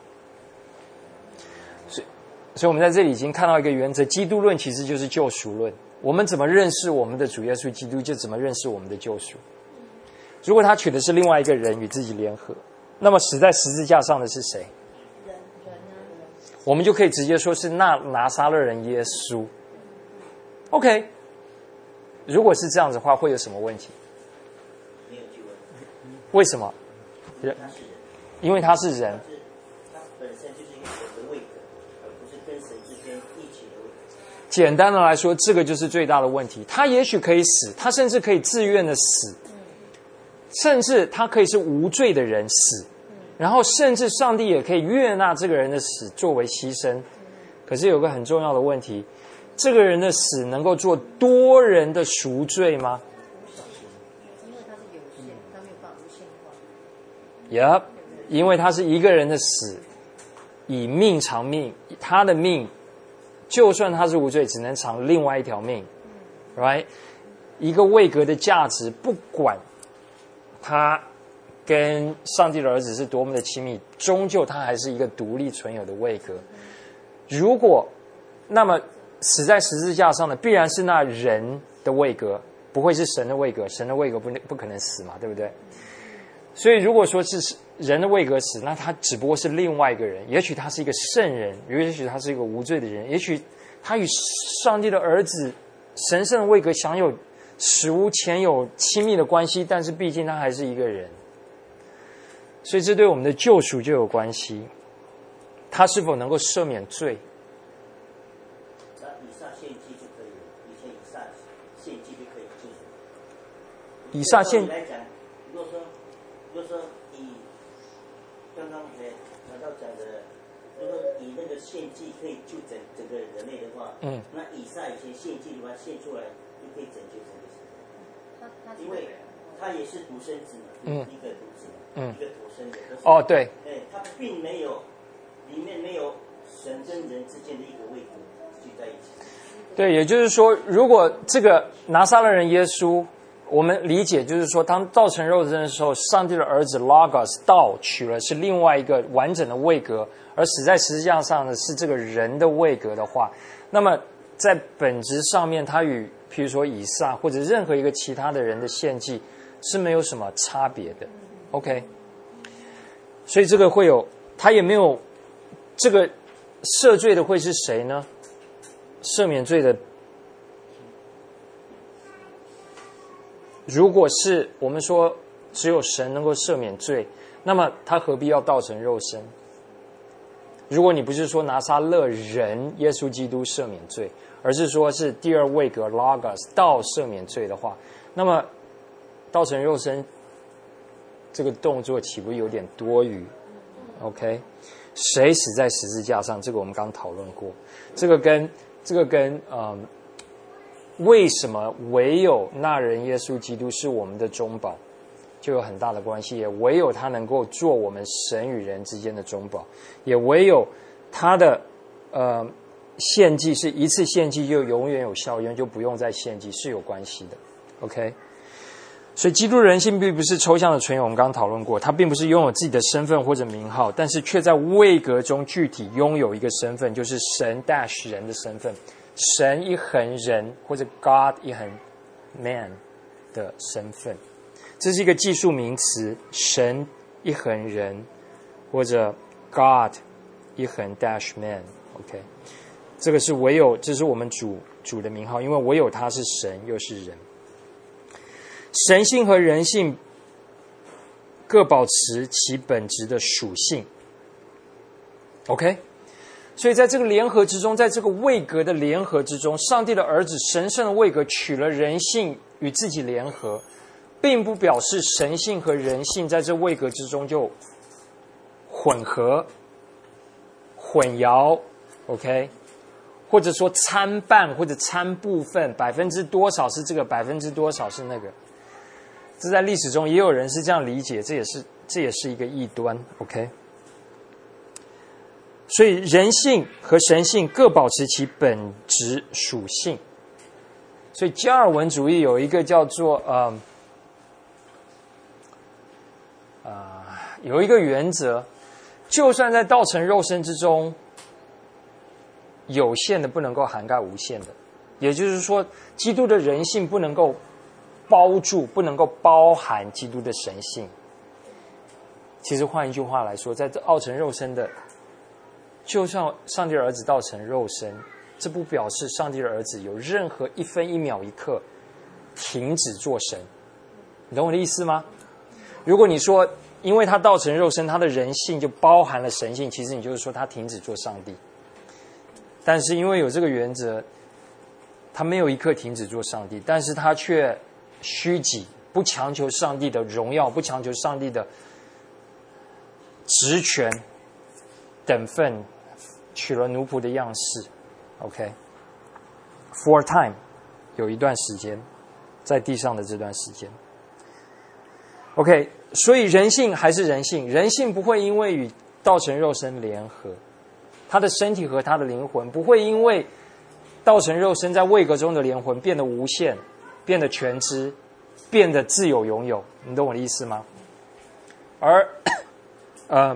所以，所以我们在这里已经看到一个原则：基督论其实就是救赎论。我们怎么认识我们的主耶稣基督，就怎么认识我们的救赎。如果他取的是另外一个人与自己联合，那么死在十字架上的是谁？ 人人啊， 我们就可以直接说是那拿撒勒人耶稣。OK。如果是这样子的话，会有什么问题？ 没有去问。 为什么？ 他是人， 因为他是人。 他本身就是一个神的位格，而不是跟神之间一起的位格。 简单的来说，这个就是最大的问题。他也许可以死，他甚至可以自愿的死，甚至他可以是无罪的人死，然后甚至上帝也可以悦纳这个人的死作为牺牲。可是有个很重要的问题。这个人的死能够做多人的赎罪吗？ 因为他是有限，他没有办法无限化。 Yep， 因为他是一个人的死，以命偿命，他的命，就算他是无罪，只能偿另外一条命 ，right？ 一个位格的价值，不管他跟上帝的儿子是多么的亲密，终究他还是一个独立存有的位格。如果那么。死在十字架上的必然是那人的位格，不会是神的位格。神的位格不不可能死嘛，对不对？所以如果说是人的位格死，那他只不过是另外一个人。也许他是一个圣人，也许他是一个无罪的人，也许他与上帝的儿子神圣的位格享有史无前有亲密的关系，但是毕竟他还是一个人。所以这对我们的救赎就有关系。他是否能够赦免罪？以撒献来讲，如果说，如果说以刚刚才谈到讲的，如果以那个献祭可以救整整个人类的话，嗯，那以撒以前献祭的话献出来就可以拯救整个世界，他他因为他也是独生子嘛，嗯，一个独子嘛，嗯，一个独生的， 哦对， 哎，他并没有里面没有神跟人之间的一个位格聚在一起。 对，也就是说，如果这个拿撒勒人耶稣。我们理解就是说，当道成肉身的时候，上帝的儿子 Logos 道取了是另外一个完整的位格，而死在十字架上的是这个人的位格的话，那么在本质上面，他与譬如说以撒或者任何一个其他的人的献祭是没有什么差别的。OK， 所以这个会有，他也没有这个赦罪的会是谁呢？赦免罪的。如果是我们说只有神能够赦免罪，那么他何必要道成肉身？如果你不是说拿撒勒人耶稣基督赦免罪，而是说是第二位格 Logos 道赦免罪的话，那么道成肉身这个动作岂不有点多余 ？OK， 谁死在十字架上？这个我们刚讨论过。这个跟这个跟嗯，为什么唯有那人耶稣基督是我们的中保，就有很大的关系。也唯有他能够做我们神与人之间的中保，也唯有他的呃献祭是一次献祭就永远有效，因为就不用再献祭，是有关系的。OK。所以基督人性并不是抽象的存有，我们刚刚讨论过，他并不是拥有自己的身份或者名号，但是却在位格中具体拥有一个身份，就是神 dash 人的身份，神一横人或者 God 一横 man 的身份。这是一个技术名词，神一横人或者 God 一横 dash man。 OK， 这个是唯有，这是我们主主的名号，因为唯有他是神又是人。神性和人性各保持其本质的属性 OK， 所以在这个联合之中，在这个位格的联合之中，上帝的儿子神圣的位格取了人性与自己联合，并不表示神性和人性在这位格之中就混合混淆 OK， 或者说参半或者参部分，百分之多少是这个，百分之多少是那个。这在历史中也有人是这样理解，这也是这也是一个异端 OK。 所以人性和神性各保持其本质属性。所以加尔文主义有一个叫做呃呃有一个原则，就算在道成肉身之中，有限的不能够涵盖无限的，也就是说基督的人性不能够包住，不能够包含基督的神性。其实换一句话来说，在这道成肉身的，就算上帝的儿子道成肉身，这不表示上帝的儿子有任何一分一秒一刻停止做神。你懂我的意思吗？如果你说因为他道成肉身，他的人性就包含了神性，其实你就是说他停止做上帝。但是因为有这个原则，他没有一刻停止做上帝，但是他却虚己，不强求上帝的荣耀，不强求上帝的职权等分，取了奴仆的样式 OK， for a time 有一段时间，在地上的这段时间 OK， 所以人性还是人性，人性不会因为与道成肉身联合，他的身体和他的灵魂不会因为道成肉身在位格中的灵魂变得无限，变得全知，变得自由拥有。你懂我的意思吗？而呃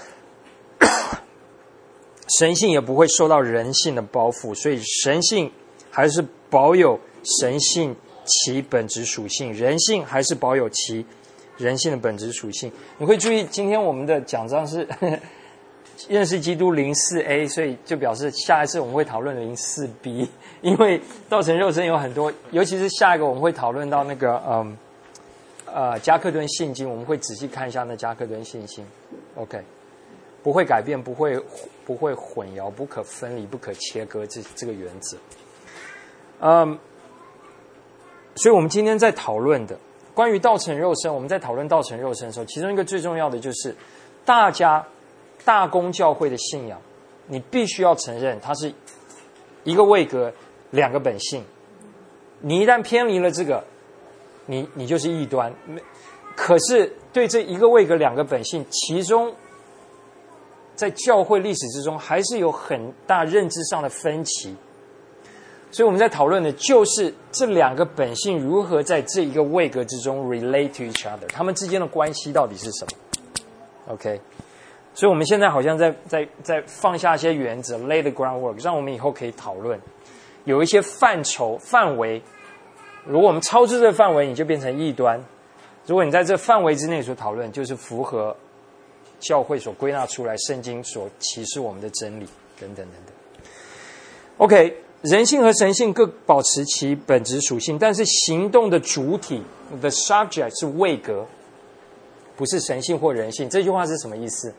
神性也不会受到人性的包袱，所以神性还是保有神性其本质属性，人性还是保有其人性的本质属性。你会注意今天我们的讲章是呵呵认识基督 零四 A， 所以就表示下一次我们会讨论 零四 B， 因为道成肉身有很多，尤其是下一个我们会讨论到那个嗯呃加克顿信经，我们会仔细看一下那加克顿信经 OK， 不会改变，不会不会混淆，不可分离，不可切割，这这个原则。嗯，所以我们今天在讨论的关于道成肉身，我们在讨论道成肉身的时候，其中一个最重要的就是大家大公教会的信仰，你必须要承认它是一个位格两个本性，你一旦偏离了这个，你你就是异端。可是对这一个位格两个本性，其中在教会历史之中还是有很大认知上的分歧，所以我们在讨论的就是这两个本性如何在这一个位格之中 relate to each other， 他们之间的关系到底是什么 OK， 所以我们现在好像在在在放下一些原则 lay the groundwork， 让我们以后可以讨论有一些范畴范围，如果我们超出这个范围，你就变成异端，如果你在这范围之内所讨论，就是符合教会所归纳出来圣经所启示我们的真理等等等等 OK， 人性和神性各保持其本质属性，但是行动的主体 the subject 是位格，不是神性或人性。这句话是什么意思？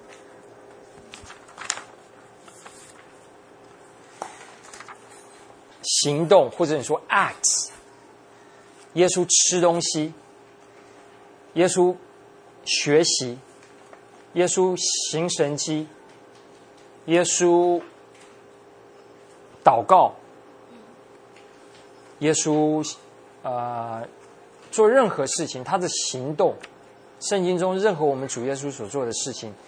行动或者你说 acts， 耶稣吃东西，耶稣学习，耶稣行神迹，耶稣祷告，耶稣呃做任何事情，他的行动，圣经中任何我们主耶稣所做的事情，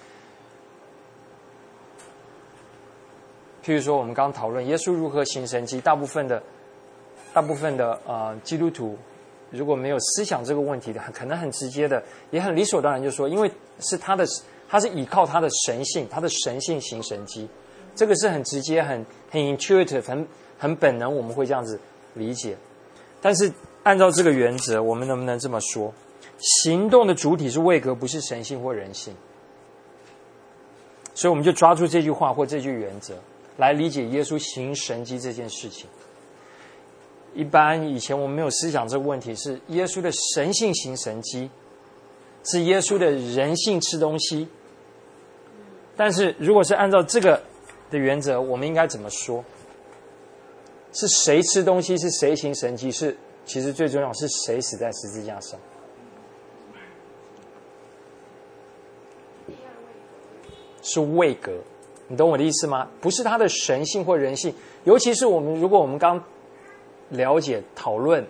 譬如说我们刚讨论耶稣如何行神迹，大部分的大部分的呃基督徒如果没有思想这个问题的，可能很直接的，也很理所当然就说，因为是他的，他是依靠他的神性，他的神性行神迹，这个是很直接、很很 intuitive、很很本能，我们会这样子理解。但是按照这个原则，我们能不能这么说？行动的主体是位格，不是神性或人性。所以我们就抓住这句话或这句原则来理解耶稣行神迹这件事情。一般以前我们没有思想这个问题，是耶稣的神性行神迹，是耶稣的人性吃东西。但是如果是按照这个的原则，我们应该怎么说？是谁吃东西，是谁行神迹，是其实最重要是谁死在十字架上。是位格，你懂我的意思吗？不是他的神性或人性，尤其是我们如果我们刚了解讨论，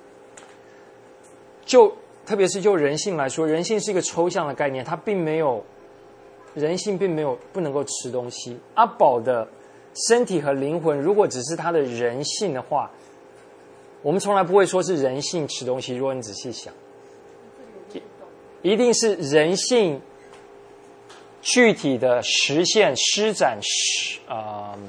就特别是就人性来说，人性是一个抽象的概念，它并没有人性并没有不能够吃东西。阿宝的身体和灵魂如果只是他的人性的话，我们从来不会说是人性吃东西。如果你仔细想，一定是人性具体的实现施展，呃，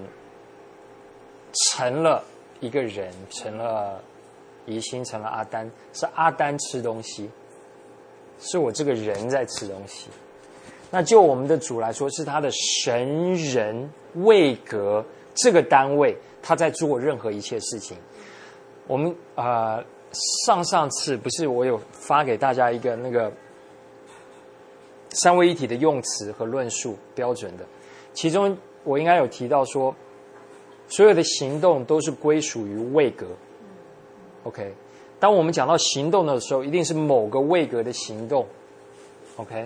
成了一个人，成了疑心，成了阿丹，是阿丹吃东西，是我这个人在吃东西。那就我们的主来说，是他的神人位格这个单位，他在做任何一切事情。我们呃上上次不是我有发给大家一个那个三位一体的用词和论述标准的，其中我应该有提到说，所有的行动都是归属于位格。OK， 当我们讲到行动的时候，一定是某个位格的行动。OK，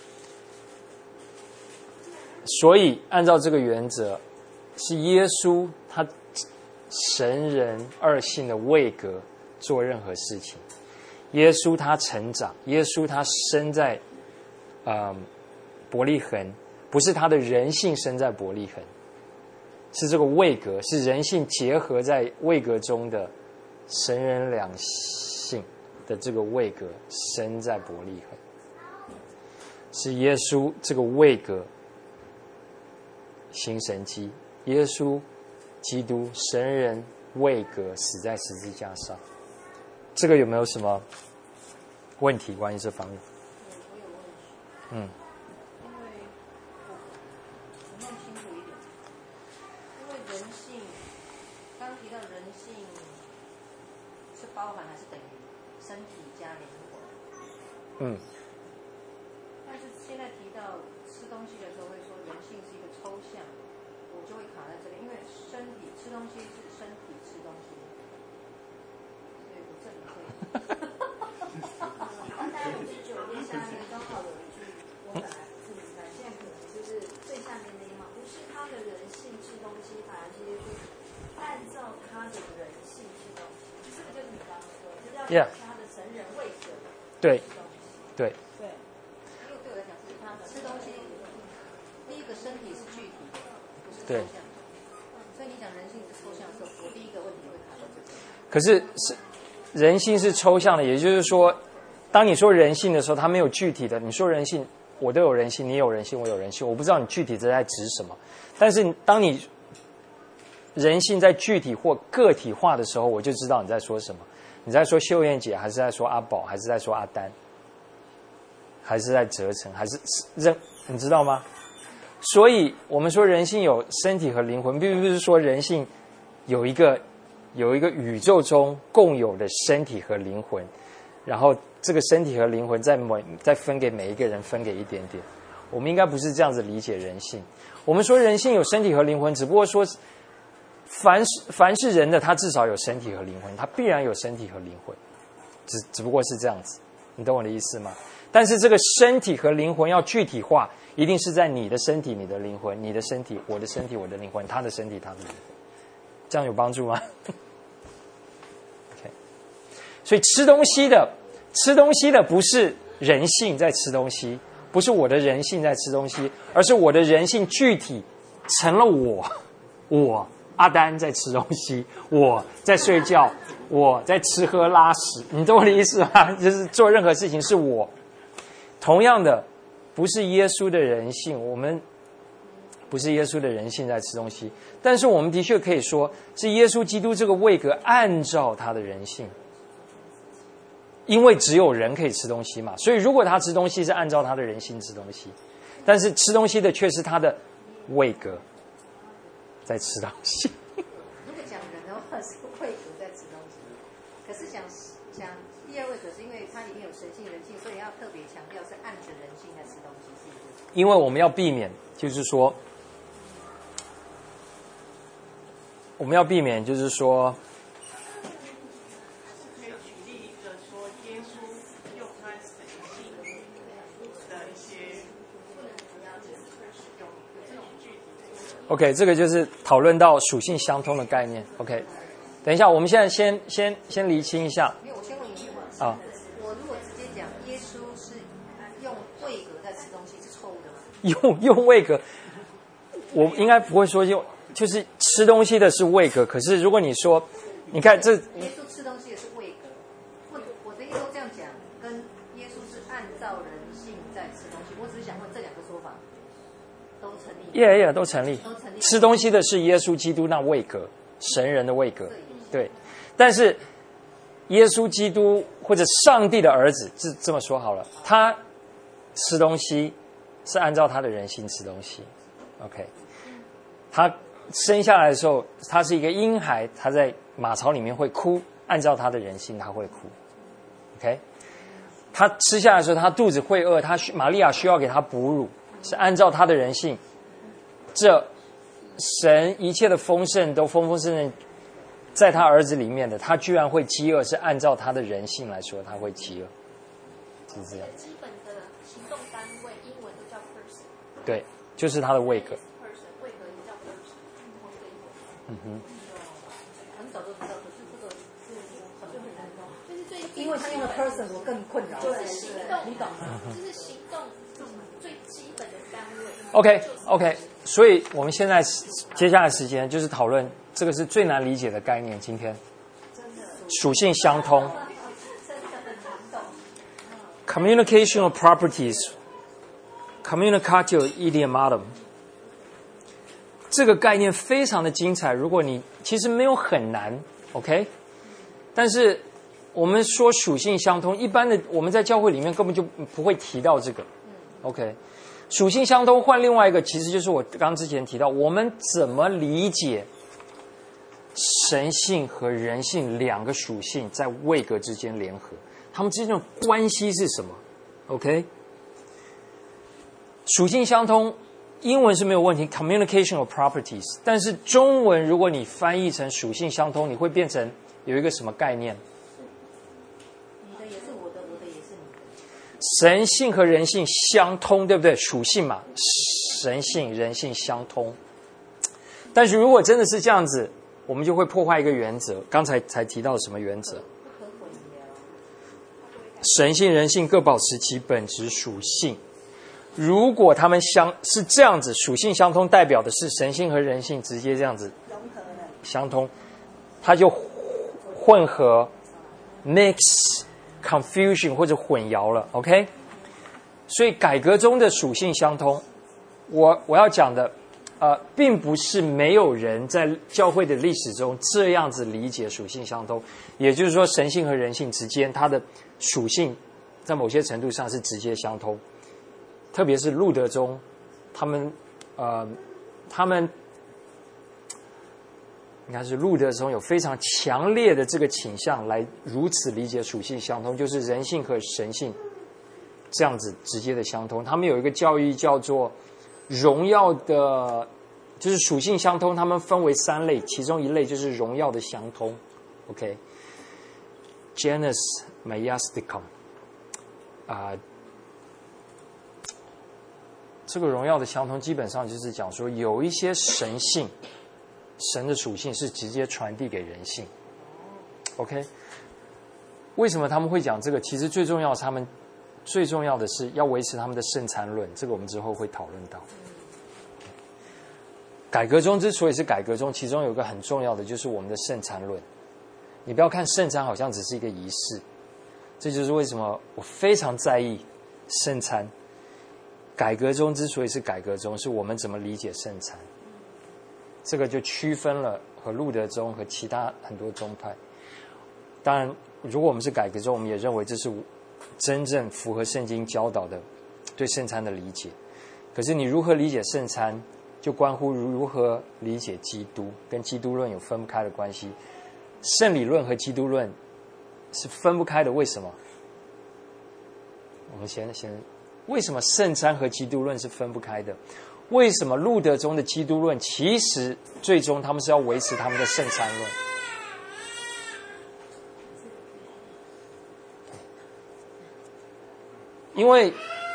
所以按照这个原则，是耶稣他神人二性的位格做任何事情。耶稣他成长，耶稣他生在呃伯利恒，不是他的人性生在伯利恒，是这个位格，是人性结合在位格中的神人两性的这个位格生在伯利恒，是耶稣这个位格行神迹，耶稣基督神人位格死在十字架上。这个有没有什么问题关于这方面？嗯， 因为我我弄清楚一点，因为人性，刚刚提到人性是包含还是等于身体加灵魂？嗯。但是现在提到吃东西的时候，会说人性是一个抽象，我就会卡在这里，因为身体吃东西是身体吃东西，所以我这里会。 大概五十九页下面刚好有一句。我本来是明白，现在可能就是最下面那一行，不是他的人性吃东西，反而是按照他的人性吃东西，这个就是你刚刚说的，就是要表示他的神人位格对吃东西。 对对，因为对我来讲是他吃东西，第一个身体是具体的，不是抽象的。所以你讲人性是抽象的时候，我第一个问题会卡到这个。 可是是人性是抽象的，也就是说，当你说人性的时候，它没有具体的。你说人性，我都有人性，你有人性，我有人性，我不知道你具体的在指什么。但是当你人性在具体或个体化的时候，我就知道你在说什么。你在说秀燕姐，还是在说阿宝，还是在说阿丹，还是在哲成，还是任，你知道吗？所以我们说人性有身体和灵魂，并不是说人性有一个有一个宇宙中共有的身体和灵魂，然后这个身体和灵魂再每再分给每一个人分给一点点。我们应该不是这样子理解人性。我们说人性有身体和灵魂，只不过说凡是凡是人的，他至少有身体和灵魂，他必然有身体和灵魂，只只不过是这样子。你懂我的意思吗？ 但是这个身体和灵魂要具体化，一定是在你的身体、你的灵魂、你的身体、我的身体、我的灵魂、他的身体、他的灵魂，这样有帮助吗？ OK， 所以吃东西的，吃东西的不是人性在吃东西，不是我的人性在吃东西，而是我的人性具体成了我，我阿丹在吃东西，我在睡觉，我在吃喝拉屎，你懂我的意思吗？就是做任何事情是我。同样的，不是耶稣的人性，我们不是耶稣的人性在吃东西，但是我们的确可以说是耶稣基督这个位格按照他的人性，因为只有人可以吃东西嘛，所以如果他吃东西是按照他的人性吃东西，但是吃东西的却是他的位格在吃东西。 如果讲人的话是位格在吃东西，可是讲讲第二位格是因为它里面有神性人性，所以要特别强调是按着人性在吃东西，是不是？ 因为我们要避免，就是说，我们要避免，就是说， 可以举例一个说，耶稣用他神性的一些有有这种具体的。 OK， 这个就是讨论到属性相通的概念。OK， 等一下，我们现在先先先厘清一下。 没有，我先问一句话。 啊， 我如果直接讲耶稣是用位格在吃东西，是错误的吗？ 用用位格，我应该不会说用，就是吃东西的是位格。可是如果你说，你看这耶稣吃东西也是位格，或者我的意思说这样讲，跟耶稣是按照人性在吃东西，我只是想问这两个说法都成立。 耶耶都成立。 都成立。 吃东西的是耶稣基督那位格，神人的位格，对。但是耶稣基督或者上帝的儿子，这这么说好了，他吃东西是按照他的人性吃东西。OK， 他生下来的时候，他是一个婴孩，他在马槽里面会哭，按照他的人性他会哭。OK， 他吃下来的时候，他肚子会饿，他需玛利亚需要给他哺乳，是按照他的人性。这神一切的丰盛都丰丰盛盛在他儿子里面的，他居然会饥饿，是按照他的人性来说，他会饥饿，是这样。 基本的行动单位，英文都叫 person。 对，就是他的位格。 person 位格也叫 person， 同一个英文。 嗯哼。 很早就知道，可是这个是很很难懂， 就是最因为他用的 person 我更困扰。 就是行动， 你懂吗？ 就是行动最基本的单位。 OK OK， 所以我们现在接下来时间就是讨论这个是最难理解的概念。今天属性相通 ，communicational properties， communicatio idiomatum， 这个概念非常的精彩。如果你其实没有很难 ，OK， 但是我们说属性相通，一般的我们在教会里面根本就不会提到这个 ，OK。属性相通换另外一个，其实就是我刚之前提到，我们怎么理解神性和人性两个属性在位格之间联合，它们之间的关系是什么 ？OK， 属性相通，英文是没有问题 ，communicational properties， 但是中文如果你翻译成属性相通，你会变成有一个什么概念？ 你的也是我的，我的也是你的。 神性和人性相通，对不对？属性嘛，神性、人性相通。但是如果真的是这样子，我们就会破坏一个原则。刚才才提到什么原则？神性、人性各保持其本质属性。如果他们相是这样子，属性相通，代表的是神性和人性直接这样子相通，它就混合 mix。confusion 或者混淆了 ，OK？ 所以改革中的属性相通，我我要讲的，呃，并不是没有人在教会的历史中这样子理解属性相通，也就是说，神性和人性之间，它的属性在某些程度上是直接相通，特别是路德宗，他们呃，他们。应该是路德中有非常强烈的这个倾向来如此理解属性相通，就是人性和神性这样子直接的相通。他们有一个教义叫做荣耀的，就是属性相通，他们分为三类，其中一类就是荣耀的相通 OK， genus maiasticum 啊、呃， 这个荣耀的相通，基本上就是讲说有一些神性，神的属性是直接传递给人性。OK， 为什么他们会讲这个？其实最重要，他们最重要的是要维持他们的圣餐论，这个我们之后会讨论到。改革宗之所以是改革宗，其中有一个很重要的就是我们的圣餐论。你不要看圣餐好像只是一个仪式，这就是为什么我非常在意圣餐。改革宗之所以是改革宗，是我们怎么理解圣餐，这个就区分了和路德宗和其他很多宗派。当然，如果我们是改革宗，我们也认为这是真正符合圣经教导的对圣餐的理解。可是你如何理解圣餐，就关乎如何理解基督，跟基督论有分不开的关系。圣理论和基督论是分不开的，为什么？我们先先，为什么圣餐和基督论是分不开的？为什么路德宗的基督论其实最终他们是要维持他们的圣餐论？因为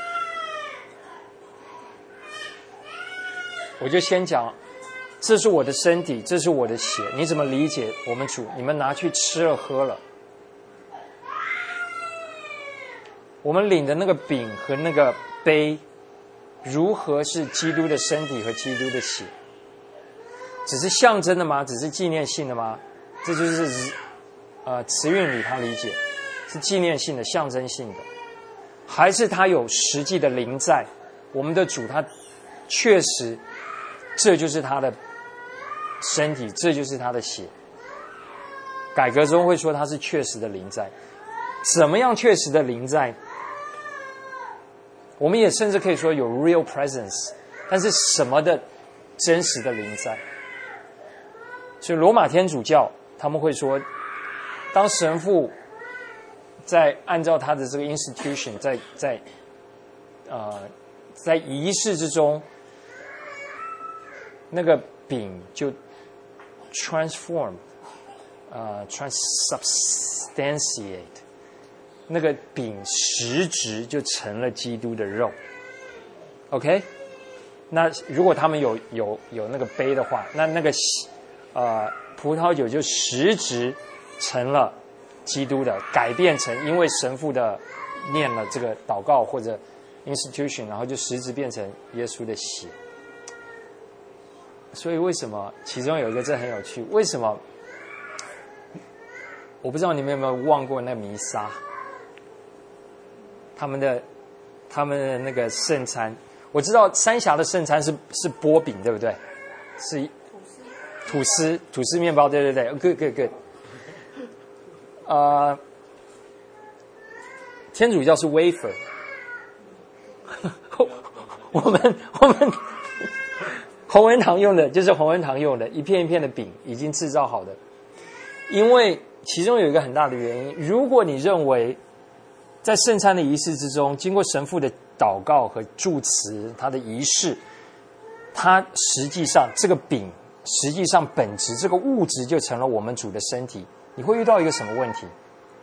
我就先讲，这是我的身体，这是我的血，你怎么理解我们主？你们拿去吃了喝了，我们领的那个饼和那个杯，如何是基督的身体和基督的血？只是象征的吗？只是纪念性的吗？这就是呃慈运里他理解是纪念性的、象征性的，还是他有实际的灵在？我们的主他确实，这就是他的身体，这就是他的血。改革中会说他是确实的灵在，怎么样确实的灵在？我们也甚至可以说有 real presence， 但是什么的真实的灵在？所以罗马天主教他们会说，当神父在按照他的这个 institution， 在在呃在仪式之中，那个饼就 transform， 呃 transubstantiate， 那个饼实质就成了基督的肉。OK， 那如果他们有有有那个杯的话，那那个呃葡萄酒就实质成了基督的，改变成因为神父的念了这个祷告或者 institution， 然后就实质变成耶稣的血。所以为什么其中有一个这很有趣？为什么我不知道你们有没有望过那弥撒？他们的他们的那个圣餐，我知道三峡的圣餐是是波饼，对不对？是吐司吐司面包，对对对 ，good good good。呃，天主教是 wafer， 我们我们弘文堂用的就是弘文堂用的一片一片的饼，已经制造好的。因为其中有一个很大的原因，如果你认为在圣餐的仪式之中，经过神父的祷告和祝词，他的仪式，它实际上这个饼实际上本质这个物质就成了我们主的身体，你会遇到一个什么问题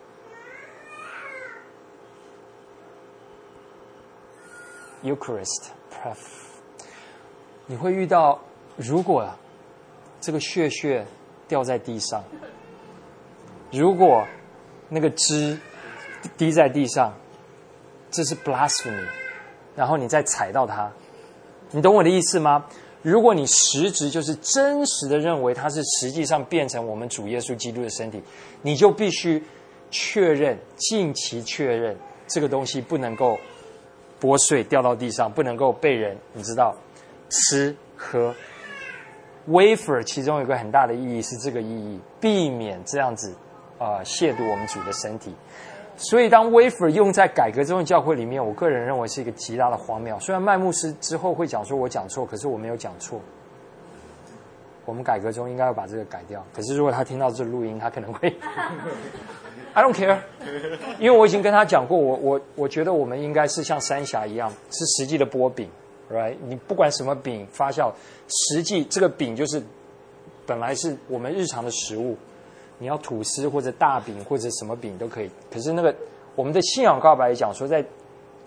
？Eucharist pref， 你会遇到，如果这个血血掉在地上，如果那个汁滴在地上，这是 blasphemy， 然后你再踩到它，你懂我的意思吗？如果你实质就是真实的认为它是实际上变成我们主耶稣基督的身体，你就必须确认，尽其确认这个东西不能够剥碎掉到地上，不能够被人你知道吃喝。wafer 其中有一个很大的意义是这个意义，避免这样子呃亵渎我们主的身体。所以当 wafer 用在改革宗的教会里面，我个人认为是一个极大的荒谬。虽然麦牧师之后会讲说我讲错，可是我没有讲错。我们改革宗应该要把这个改掉。可是如果他听到这录音，他可能会I don't care， 因为我已经跟他讲过，我我我觉得我们应该是像三峡一样，是实际的剥饼 ，right？ 你不管什么饼发酵，实际这个饼就是本来是我们日常的食物。你要吐司或者大饼或者什么饼都可以，可是那个我们的信仰告白讲说在，在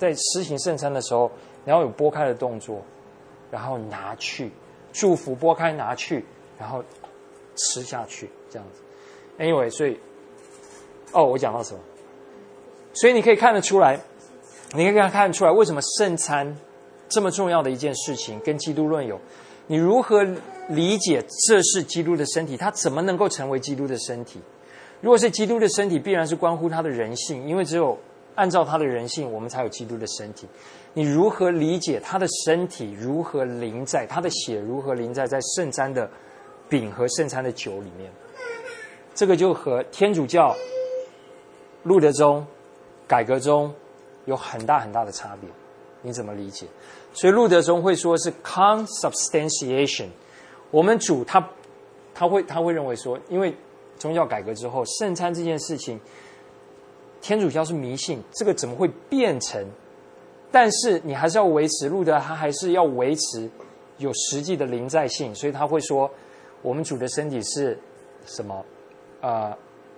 在施行圣餐的时候，你要有拨开的动作，然后拿去祝福，拨开拿去，然后吃下去，这样子。Anyway， 所以哦，我讲到什么？所以你可以看得出来，你可以看得出来，为什么圣餐这么重要的一件事情，跟基督论有。你如何理解这是基督的身体？它怎么能够成为基督的身体？如果是基督的身体，必然是关乎他的人性，因为只有按照他的人性，我们才有基督的身体。你如何理解他的身体如何淋在，他的血如何淋在在圣餐的饼和圣餐的酒里面？这个就和天主教、路德宗、改革宗有很大很大的差别。你怎么理解？所以路德宗会说是 consubstantiation。我们主他他会他会认为说，因为宗教改革之后，圣餐这件事情，天主教是迷信，这个怎么会变成？但是你还是要维持，路德他还是要维持有实际的临在性，所以他会说，我们主的身体是什么？呃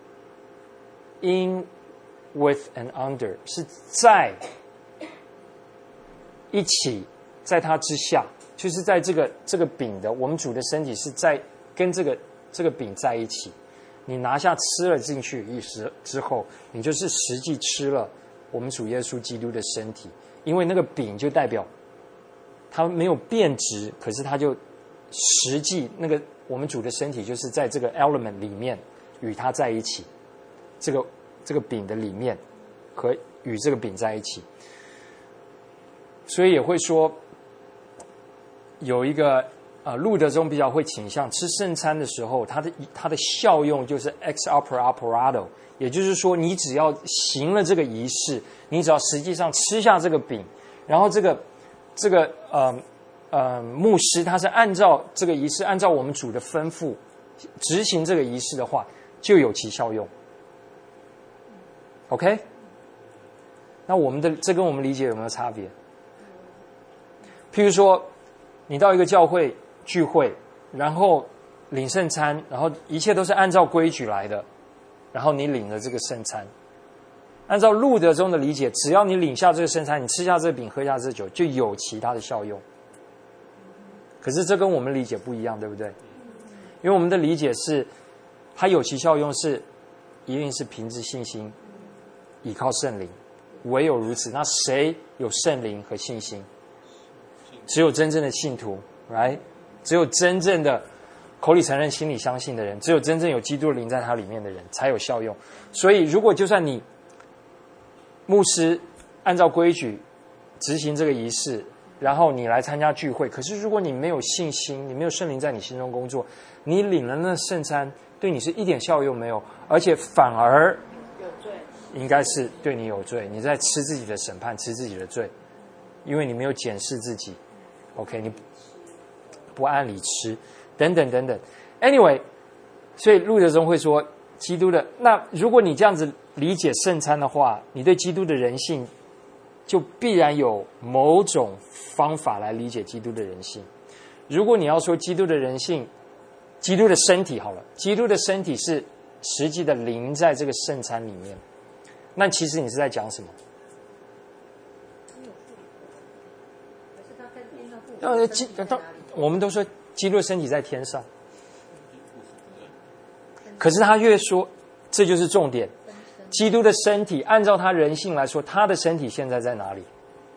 ，in with and under 是在一起，在它之下，就是在这个这个饼的，我们主的身体是在跟这个这个饼在一起。你拿下吃了进去一时之后，你就是实际吃了我们主耶稣基督的身体，因为那个饼就代表它没有变质，可是它就实际那个我们主的身体就是在这个 element 里面与它在一起，这个这个饼的里面和与这个饼在一起，所以也会说有一个呃，路德宗比较会倾向吃圣餐的时候，它的它的效用就是 ex opere operato， 也就是说，你只要行了这个仪式，你只要实际上吃下这个饼，然后这个这个呃呃牧师他是按照这个仪式，按照我们主的吩咐执行这个仪式的话，就有其效用。OK？ 那我们的这跟我们理解有没有差别？譬如说，你到一个教会聚会，然后领圣餐，然后一切都是按照规矩来的，然后你领了这个圣餐。按照路德宗的理解，只要你领下这个圣餐，你吃下这个饼，喝下这酒，就有其他的效用。可是这跟我们理解不一样，对不对？因为我们的理解是，它有其效用是，一定是凭着信心，依靠圣灵，唯有如此。那谁有圣灵和信心？只有真正的信徒 ，right？只有真正的口里承认、心里相信的人，只有真正有基督的灵在他里面的人，才有效用。所以，如果就算你牧师按照规矩执行这个仪式，然后你来参加聚会，可是如果你没有信心，你没有圣灵在你心中工作，你领了那圣餐，对你是一点效用没有，而且反而有罪， 应该是对你有罪，你在吃自己的审判，吃自己的罪，因为你没有检视自己。OK， 你不按理吃，等等等等。Anyway， 所以路德宗会说，基督的那如果你这样子理解圣餐的话，你对基督的人性就必然有某种方法来理解基督的人性。如果你要说基督的人性，基督的身体好了，基督的身体是实际的临在这个圣餐里面，那其实你是在讲什么？呃，基我们都说基督的身体在天上，可是他越说，这就是重点。基督的身体，按照他人性来说，他的身体现在在哪里？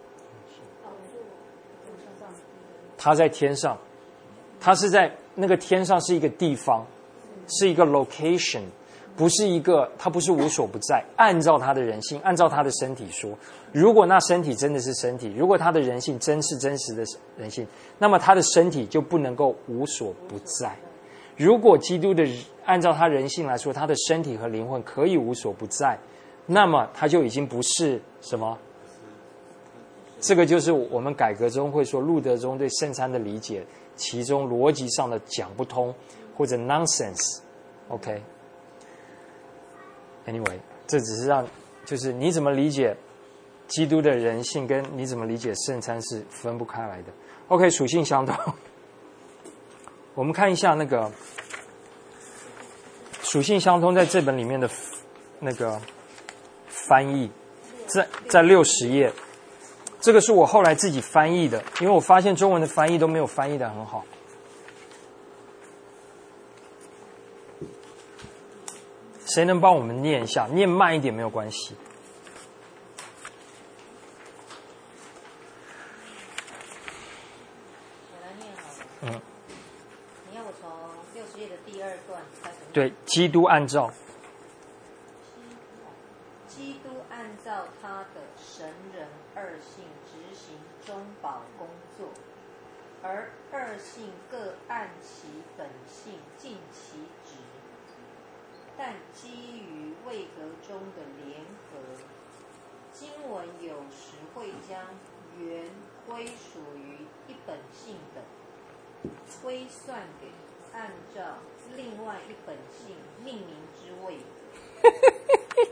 他在天上，他是在那个天上是一个地方，是一个 location， 不是一个，他不是无所不在。按照他的人性，按照他的身体说，如果那身体真的是身体，如果他的人性真是真实的人性，那么他的身体就不能够无所不在。如果基督的按照他人性来说，他的身体和灵魂可以无所不在，那么他就已经不是什么。这个就是我们改革中会说路德宗对圣餐的理解，其中逻辑上的讲不通或者 nonsense。OK， anyway， 这只是让就是你怎么理解基督的人性，跟你怎么理解圣餐是分不开来的。OK， 属性相同。我们看一下那个属性相通在这本里面的那个翻译，在在六十页， 这个是我后来自己翻译的，因为我发现中文的翻译都没有翻译的很好。谁能帮我们念一下？念慢一点没有关系。 我来念好了。 嗯。 你要我从六十页的第二段开始。 对，基督按照。 基督按照他的神人二性执行中保工作，而二性各按其本性尽其职。但基于位格中的联合，经文有时会将原归属于一本性的归算给按照另外一本性命名之位格。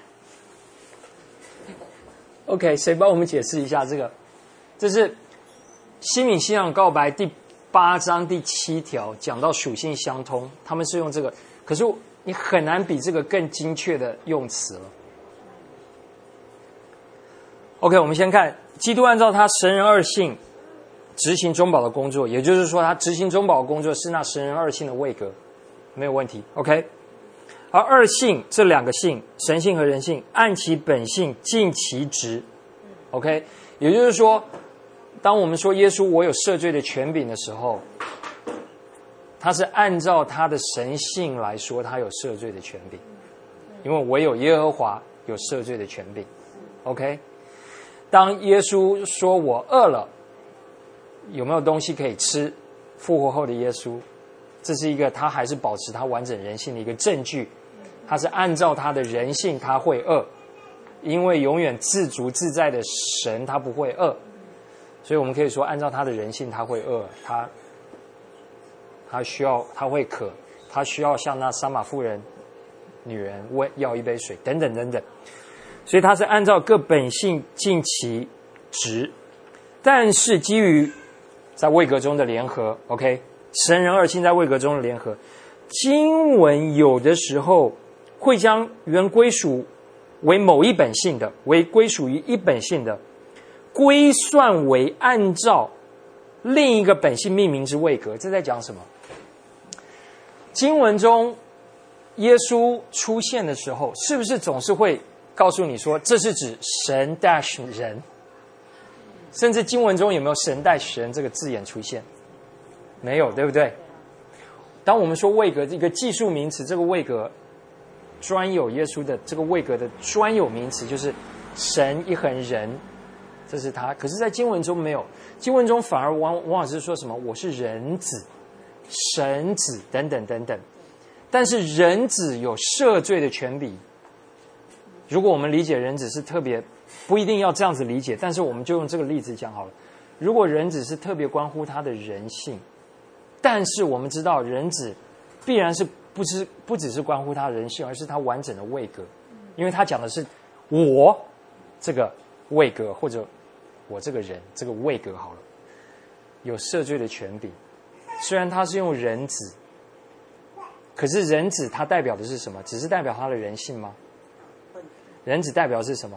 OK， 谁帮我们解释一下这个？这是西敏信仰告白第八章第七条讲到属性相通，他们是用这个，可是你很难比这个更精确的用词了。OK， 我们先看基督按照他神人二性执行中保的工作，也就是说，他执行中保的工作是那神人二性的位格，没有问题。OK， 而二性这两个性，神性和人性，按其本性尽其职。OK， 也就是说，当我们说耶稣我有赦罪的权柄的时候，他是按照他的神性来说，他有赦罪的权柄，因为唯有耶和华有赦罪的权柄。OK， 当耶稣说我饿了，有没有东西可以吃？复活后的耶稣，这是一个他还是保持他完整人性的一个证据。他是按照他的人性，他会饿，因为永远自足自在的神，他不会饿，所以我们可以说，按照他的人性，他会饿，他。他需要，他会渴，他需要向那撒玛妇人女人问要一杯水，等等等等。所以他是按照各本性尽其职，但是基于在位格中的联合 ，OK， 神人二性在位格中的联合，经文有的时候会将原归属为某一本性的，为归属于一本性的，归算为按照另一个本性命名之位格。这在讲什么？经文中耶稣出现的时候，是不是总是会告诉你说这是指神 dash 人？甚至经文中有没有神 dash 人这个字眼出现？没有，对不对？当我们说位格一个技术名词，这个位格专有耶稣的这个位格的专有名词就是神一横人，这是他。可是在经文中没有，经文中反而往往往是说什么我是人子神子等等等等，但是人子有赦罪的权柄。如果我们理解人子是特别，不一定要这样子理解，但是我们就用这个例子讲好了。如果人子是特别关乎他的人性，但是我们知道人子必然是不是不只是关乎他的人性，而是他完整的位格，因为他讲的是我这个位格，或者我这个人这个位格好了，有赦罪的权柄。虽然他是用人子，可是人子他代表的是什么？只是代表他的人性吗？人子代表的是什么？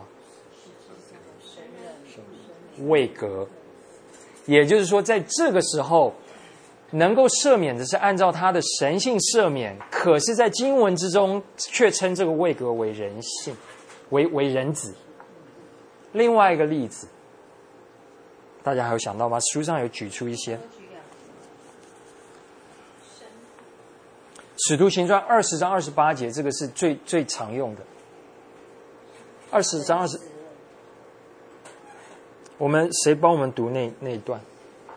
位格。也就是说，在这个时候，能够赦免的是按照他的神性赦免，可是在经文之中却称这个位格为人性，为为人子。另外一个例子，大家还有想到吗？书上有举出一些。使徒行传二十章二十八节，这个是最最常用的。二十章二十，我们谁帮我们读那那一段？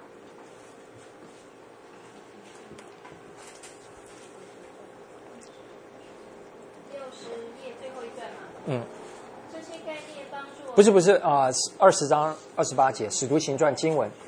六十页最后一段嘛。 嗯。 这些概念帮助。 不是不是啊，二十章二十八节，使徒行传经文。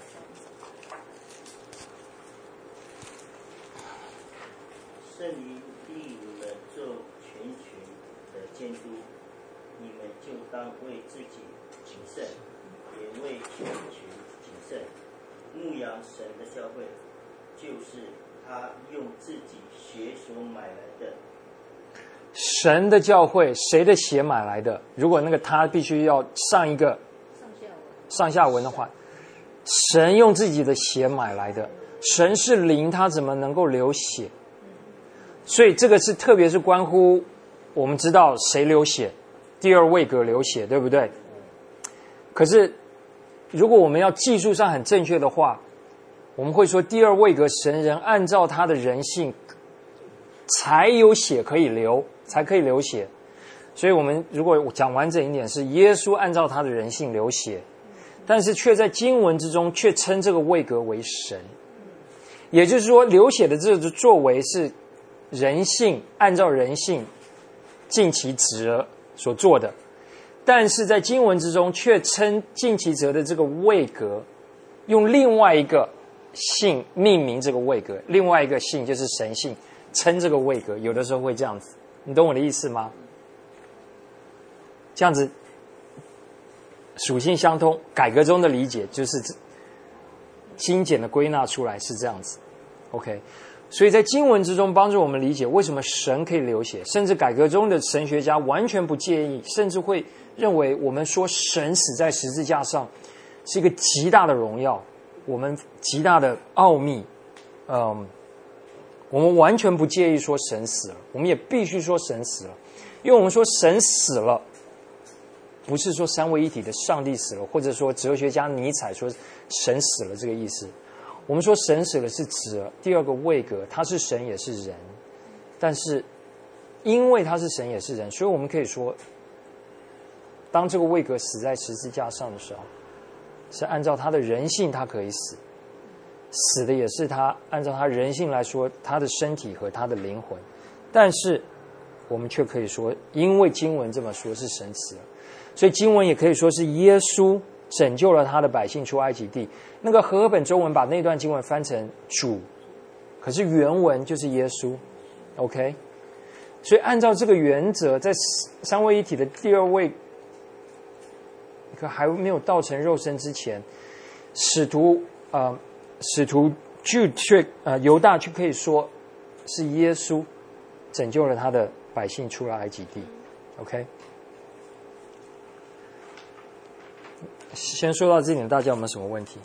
圣灵立你们做全群的监督，你们就当为自己谨慎，也为全群谨慎。牧养神的教会，就是他用自己血所买来的。 神的教会，谁的血买来的？如果那个他必须要上一个上下文的话，神用自己的血买来的，神是灵，他怎么能够流血？所以这个是特别是关乎我们知道谁流血，第二位格流血，对不对？可是如果我们要技术上很正确的话，我们会说第二位格神人按照他的人性才有血可以流，才可以流血。所以我们如果讲完整一点，是耶稣按照他的人性流血，但是却在经文之中却称这个位格为神。也就是说，流血的这个作为是人性按照人性尽其责所做的，但是在经文之中却称尽其责的这个位格用另外一个性命名这个位格，另外一个性就是神性称这个位格，有的时候会这样子，你懂我的意思吗？这样子属性相通，改革中的理解就是精简的归纳出来是这样子 OK。 所以在经文之中帮助我们理解为什么神可以流血，甚至改革中的神学家完全不介意，甚至会认为我们说神死在十字架上是一个极大的荣耀，我们极大的奥秘。嗯，我们完全不介意说神死了，我们也必须说神死了，因为我们说神死了不是说三位一体的上帝死了，或者说哲学家尼采说神死了这个意思。我们说神死了是指第二个位格，他是神也是人，但是因为他是神也是人，所以我们可以说当这个位格死在十字架上的时候，是按照他的人性他可以死，死的也是他按照他人性来说他的身体和他的灵魂，但是我们却可以说因为经文这么说是神死了，所以经文也可以说是耶稣拯救了他的百姓出埃及地。那个和合本中文把那段经文翻成主，可是原文就是耶稣 OK。 所以按照这个原则，在三位一体的第二位可还没有道成肉身之前，使徒呃使徒就却呃犹大就可以说是耶稣拯救了他的百姓出了埃及地 OK。先说到这点，大家有没有什么问题？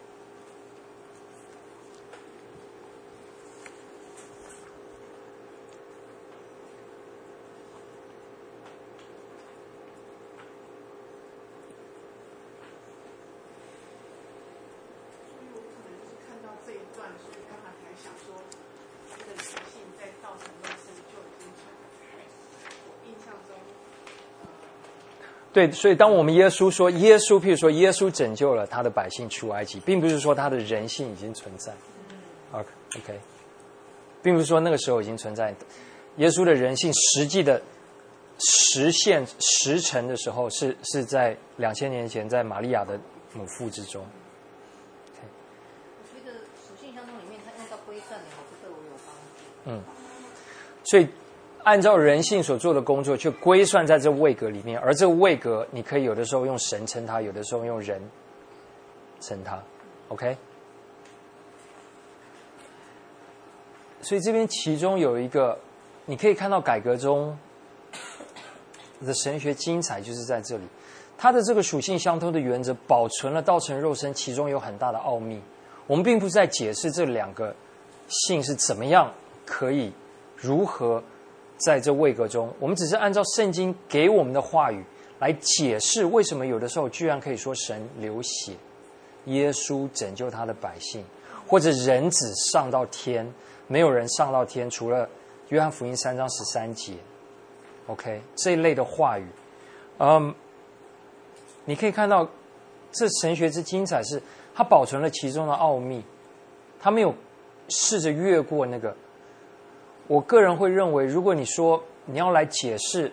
看到这一段，所以刚才才想说，这个人性在道成肉身就已经存在。我印象中。 对，所以当我们耶稣说耶稣，譬如说耶稣拯救了他的百姓出埃及，并不是说他的人性已经存在 OK， 并不是说那个时候已经存在，耶稣的人性实际的实现实成的时候是是在两千年前在玛利亚的母腹之中。 我觉得属性相通里面它用到归算的，这对我有帮助。 嗯，所以按照人性所做的工作却归算在这位格里面，而这个位格你可以有的时候用神称它，有的时候用人称它 OK。 所以这边其中有一个你可以看到改革中的神学精彩就是在这里，它的这个属性相通的原则保存了道成肉身其中有很大的奥秘。我们并不是在解释这两个性是怎么样可以如何在这位格中，我们只是按照圣经给我们的话语来解释为什么有的时候居然可以说神流血，耶稣拯救他的百姓，或者人子上到天，没有人上到天除了约翰福音三章十三节 OK 这一类的话语。嗯，你可以看到这神学之精彩是它保存了其中的奥秘，它没有试着越过那个。我个人会认为，如果你说你要来解释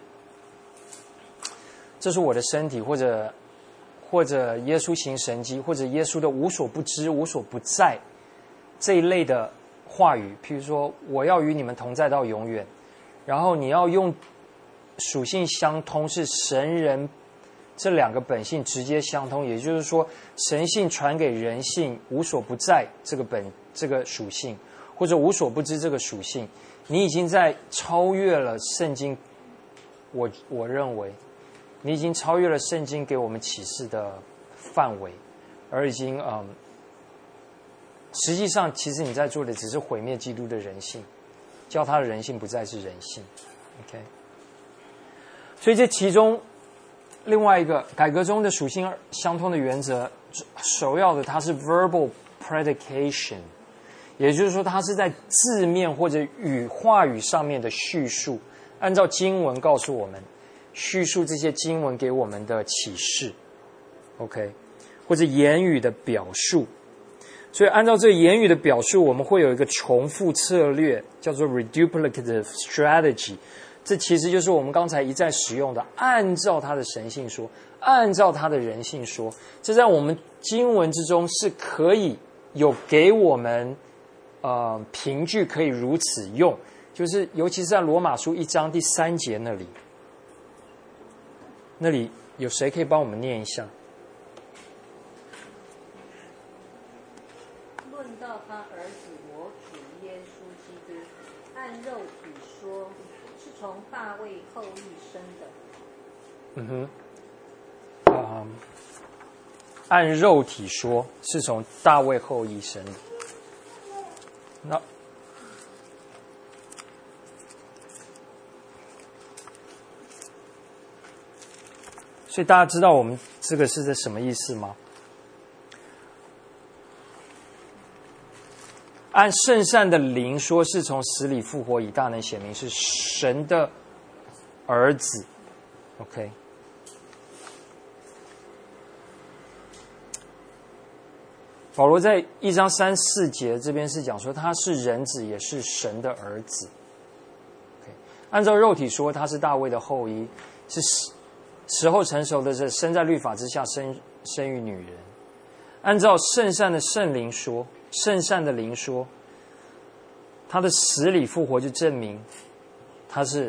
这是我的身体，或者或者耶稣行神迹，或者耶稣的无所不知无所不在这一类的话语，譬如说我要与你们同在到永远，然后你要用属性相通，是神人这两个本性直接相通，也就是说神性传给人性无所不在这个本这个属性，或者无所不知这个属性，你已经在超越了圣经，我我认为你已经超越了圣经给我们启示的范围，而已经嗯，实际上其实你在做的只是毁灭基督的人性，叫他的人性不再是人性。OK， 所以这其中另外一个改革中的属性相通的原则，首要的它是 verbal predication， 也就是说它是在字面或者语话语上面的叙述，按照经文告诉我们，叙述这些经文给我们的启示 ，OK， 或者言语的表述。所以按照这个言语的表述，我们会有一个重复策略，叫做 reduplicative strategy。这其实就是我们刚才一再使用的，按照他的神性说，按照他的人性说。这在我们经文之中是可以有给我们呃凭据可以如此用，就是尤其是在罗马书一章第三节那里，那里有谁可以帮我们念一下？ 论到他儿子我主耶稣基督，按肉体说，是从大卫后裔生的。 嗯哼，啊、嗯，按肉体说，是从大卫后裔生的。那所以大家知道我们这个是在什么意思吗？按圣善的灵说，是从死里复活，以大能显明是神的儿子。OK， 保罗在一章三四节这边是讲说他是人子，也是神的儿子。Okay， 按照肉体说，他是大卫的后裔，是时候成熟的，是生在律法之下，生生育女人。按照圣善的圣灵说，圣善的灵说，他的死里复活就证明他是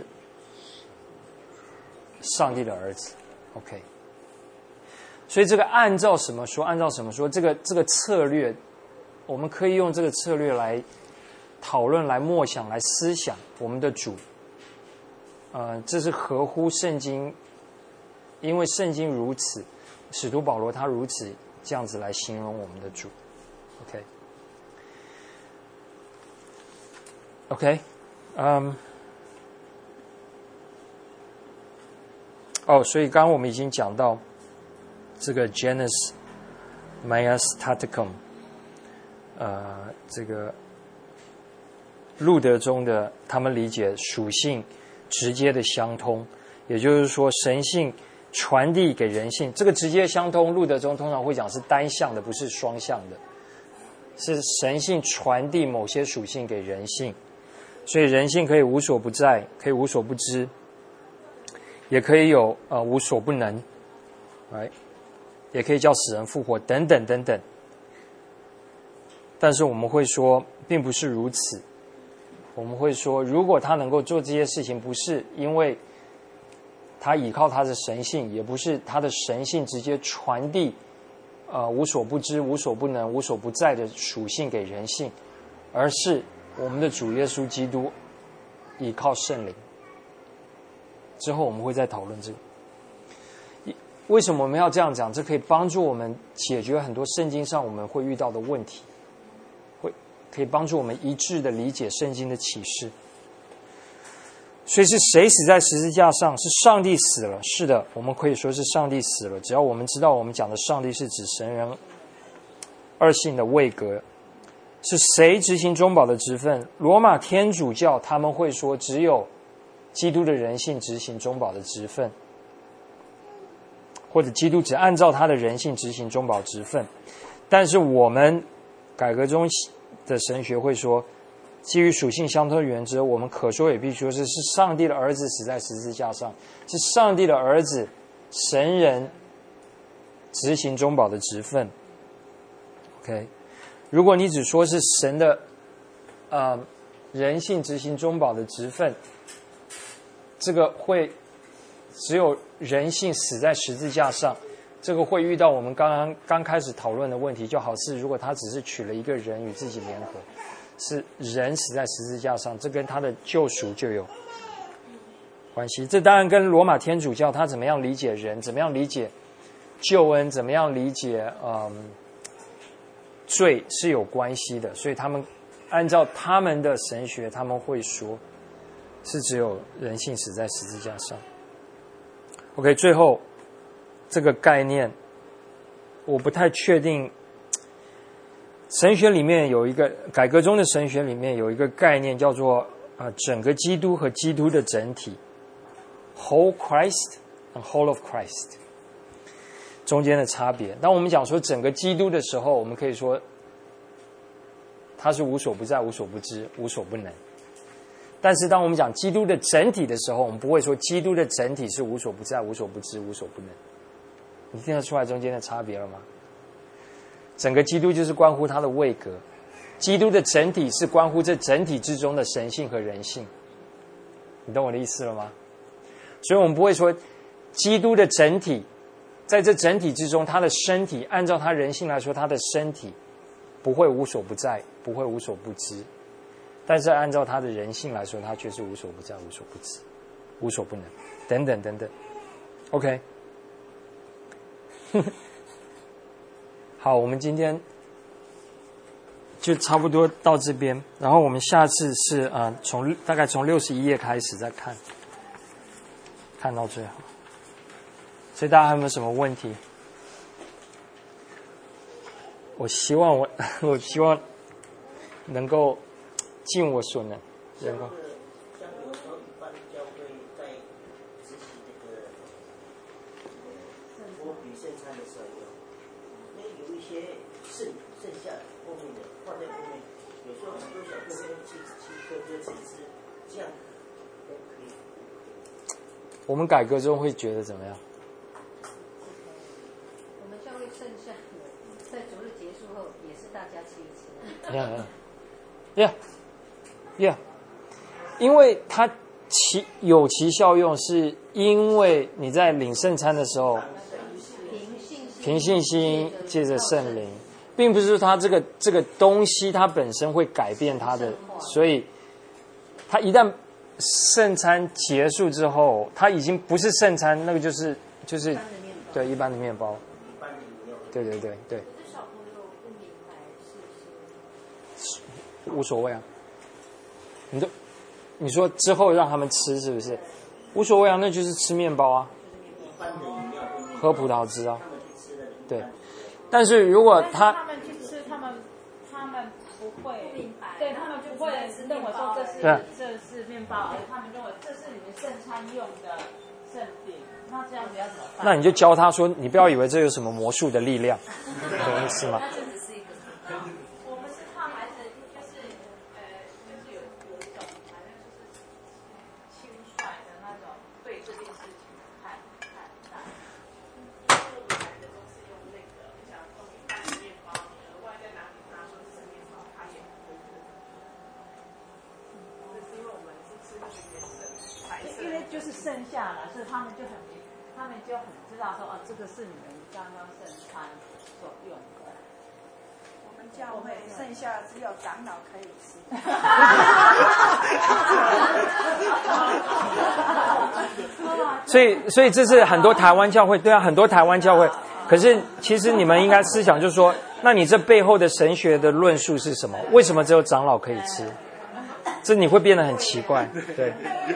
上帝的儿子。 OK， 所以这个按照什么说，按照什么说，这个这个策略，我们可以用这个策略来讨论，来默想，来思想我们的主。呃，这是合乎圣经，因为圣经如此，使徒保罗他如此这样子来形容我们的主。OK， OK， 嗯，哦，所以刚刚我们已经讲到这个 genus majestaticum， 呃，这个路德中的他们理解属性直接的相通，也就是说神性传递给人性，这个直接相通，路德中通常会讲是单向的，不是双向的，是神性传递某些属性给人性，所以人性可以无所不在，可以无所不知，也可以有呃无所不能，哎，也可以叫死人复活等等等等。但是我们会说，并不是如此。我们会说，如果他能够做这些事情，不是因为他依靠他的神性，也不是他的神性直接传递呃无所不知、无所不能、无所不在的属性给人性，而是我们的主耶稣基督依靠圣灵。之后我们会再讨论这个。为什么我们要这样讲？这可以帮助我们解决很多圣经上我们会遇到的问题，会可以帮助我们一致的理解圣经的启示。所以是谁死在十字架上？是上帝死了。是的，我们可以说是上帝死了。只要我们知道我们讲的上帝是指神人二性的位格。是谁执行中保的职分？罗马天主教他们会说只有基督的人性执行中保的职分，或者基督只按照他的人性执行中保职分。但是我们改革中的神学会说，基于属性相通的原则，我们可说也必须说是是上帝的儿子死在十字架上，是上帝的儿子神人执行中保的职分。 OK， 如果你只说是神的呃人性执行中保的职分，这个会只有人性死在十字架上，这个会遇到我们刚刚刚开始讨论的问题，就好似如果他只是取了一个人与自己联合，是人死在十字架上，这跟他的救赎就有关系。这当然跟罗马天主教他怎么样理解人，怎么样理解救恩，怎么样理解嗯罪是有关系的，所以他们按照他们的神学，他们会说是只有人性死在十字架上。OK， 最后这个概念我不太确定，神学里面有一个改革中的神学里面有一个概念叫做啊、呃、整个基督和基督的整体 ，whole Christ and whole of Christ。中间的差别。当我们讲说整个基督的时候，我们可以说他是无所不在、无所不知、无所不能。但是当我们讲基督的整体的时候，我们不会说基督的整体是无所不在、无所不知、无所不能。你听得出来中间的差别了吗？整个基督就是关乎他的位格，基督的整体是关乎这整体之中的神性和人性。你懂我的意思了吗？所以我们不会说基督的整体在这整体之中，他的身体按照他人性来说，他的身体不会无所不在，不会无所不知，但是按照他的人性来说，他却是无所不在、无所不知、无所不能，等等等等。OK， 好，我们今天就差不多到这边，然后我们下次是呃从大概从六十一页开始再看，看到最后。所以大家还有没有什么问题？我希望我我希望能够尽我所能，能够。 像有时候一般教会在执行这个佛笔圣餐的时候，那有一些剩剩下后面的放在后面，有时候很多小朋友去去喝喝吃吃，这样都可以。 我们改革中会觉得怎么样？呀呀呀！因为它其有其效用，是因为你在领圣餐的时候，凭信心借着圣灵，并不是说它这个这个东西它本身会改变它的，所以它一旦圣餐结束之后，它已经不是圣餐，那个就是就是对一般的面包，对对对对。无所谓啊，你就你说之后让他们吃是不是？无所谓啊，那就是吃面包啊，喝葡萄汁啊，对。但是如果他他们去吃，他们他们不会明白，对他们不会认为说这是这是面包，而他们认为这是你们圣餐用的圣饼。那这样子要怎么办？ 那你就教他说，你不要以为这有什么魔术的力量，懂意思吗？ 就是剩下了，所以他们就很，他们就很知道说，哦，这个是你们刚刚圣餐所用的。 我们教会剩下只有长老可以吃。 所以，所以这是很多台湾教会，对啊，很多台湾教会。可是，其实你们应该思想就是说，那你这背后的神学的论述是什么？为什么只有长老可以吃？这你会变得很奇怪，对。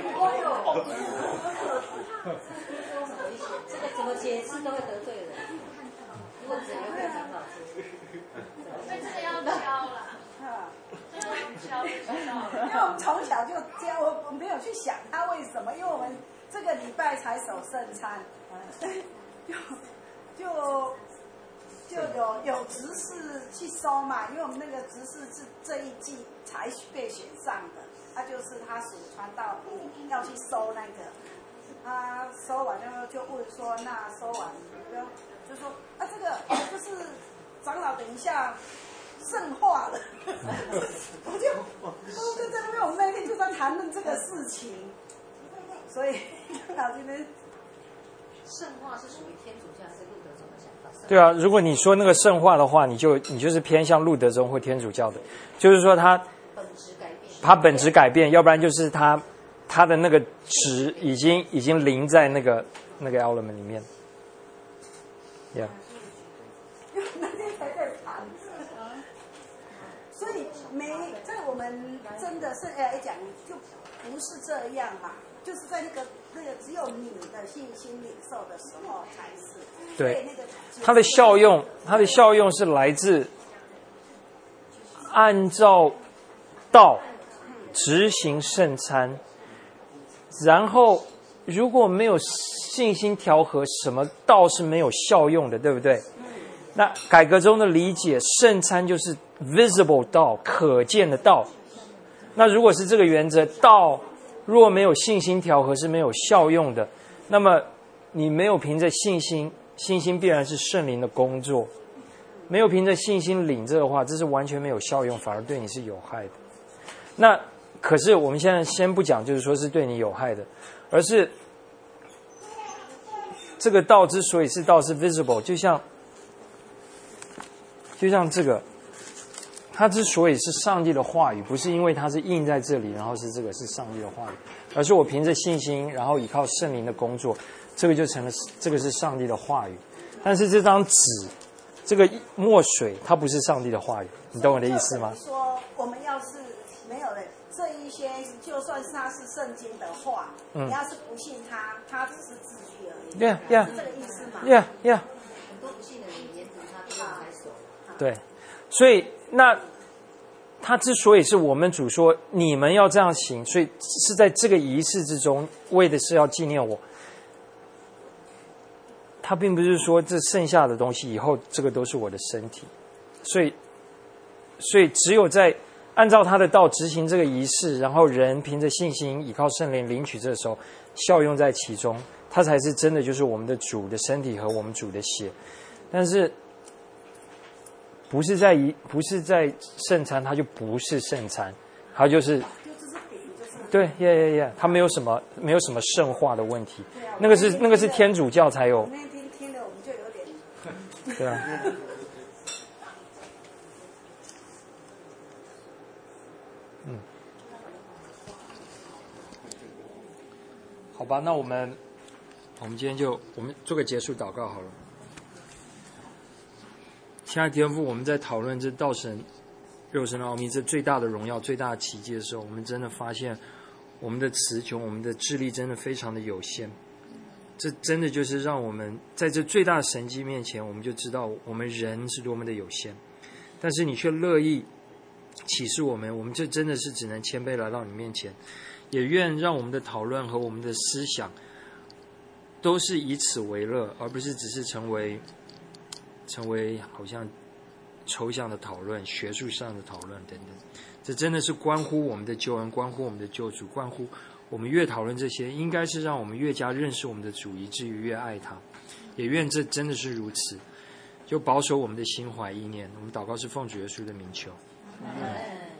解释都会得罪人，如果只有长老吃， 所以这个要教了，这个要教就知道了。 因为我们从小就教，我我没有去想他为什么，因为我们这个礼拜才守圣餐，就就就有有执事去收嘛，因为我们那个执事是这一季才被选上的，他就是他属传道部要去收那个。他收完然后就问说，那收完就说啊，这个就是长老等一下圣化了。我就我就在那边，我们那天就在谈论这个事情，所以长老今天圣化是属于天主教还是路德宗的想法？ 对啊，如果你说那个圣化的话，你就你就是偏向路德宗或天主教的，就是说他本质改变， 他本质改变，要不然就是他。它的那个值已经已经临在那个那个 element 里面。 Yeah. 那天才在谈。所以没在我们真的是来讲，就不是这样嘛，就是在那个那个只有你的信心领受的时候才是。 对，它的效用，它的效用是来自按照道执行圣餐，然后如果没有信心调和，什么道是没有效用的，对不对？那改革中的理解，圣餐就是 visible 道，可见的道。那如果是这个原则，道若没有信心调和是没有效用的，那么你没有凭着信心，信心必然是圣灵的工作，没有凭着信心领这个话，这是完全没有效用，反而对你是有害的。那可是我们现在先不讲，就是说是对你有害的，而是这个道之所以是道是 visible， 就像就像这个，它之所以是上帝的话语，不是因为它是印在这里，然后是这个是上帝的话语，而是我凭着信心，然后依靠圣灵的工作，这个就成了这个是上帝的话语。但是这张纸，这个墨水，它不是上帝的话语，你懂我的意思吗？ 说我们要是没有了这一些，就算是它是圣经的话，嗯、你要是不信它，它只是字句而已。 Yeah, yeah. 是这个意思吗 Yeah, yeah. 很多不信的人连读他都要开手。 对，所以那他之所以是我们主说你们要这样行，所以是在这个仪式之中，为的是要纪念我。他并不是说这剩下的东西以后这个都是我的身体，所以所以只有在按照他的道执行这个仪式，然后人凭着信心依靠圣灵领取，这个时候效用在其中，他才是真的就是我们的主的身体和我们主的血。但是不是在一不是在圣餐，它就不是圣餐，它就是对耶耶耶，它没有什么没有什么圣化的问题，那个是那个是天主教才有。 那天听了我们就有点对啊。嗯，好吧，那我们我们今天就我们做个结束祷告好了。亲爱的天父，我们在讨论这道神肉身的奥秘，这最大的荣耀、最大的奇迹的时候，我们真的发现我们的词穷，我们的智力真的非常的有限。这真的就是让我们在这最大的神迹面前，我们就知道我们人是多么的有限。但是你却乐意启示我们，我们这真的是只能谦卑来到你面前。也愿让我们的讨论和我们的思想都是以此为乐，而不是只是成为成为好像抽象的讨论、学术上的讨论等等。这真的是关乎我们的救恩，关乎我们的救主，关乎我们越讨论这些，应该是让我们越加认识我们的主，以至于越爱他。也愿这真的是如此，就保守我们的心怀意念。我们祷告是奉主耶稣的名求。 嗯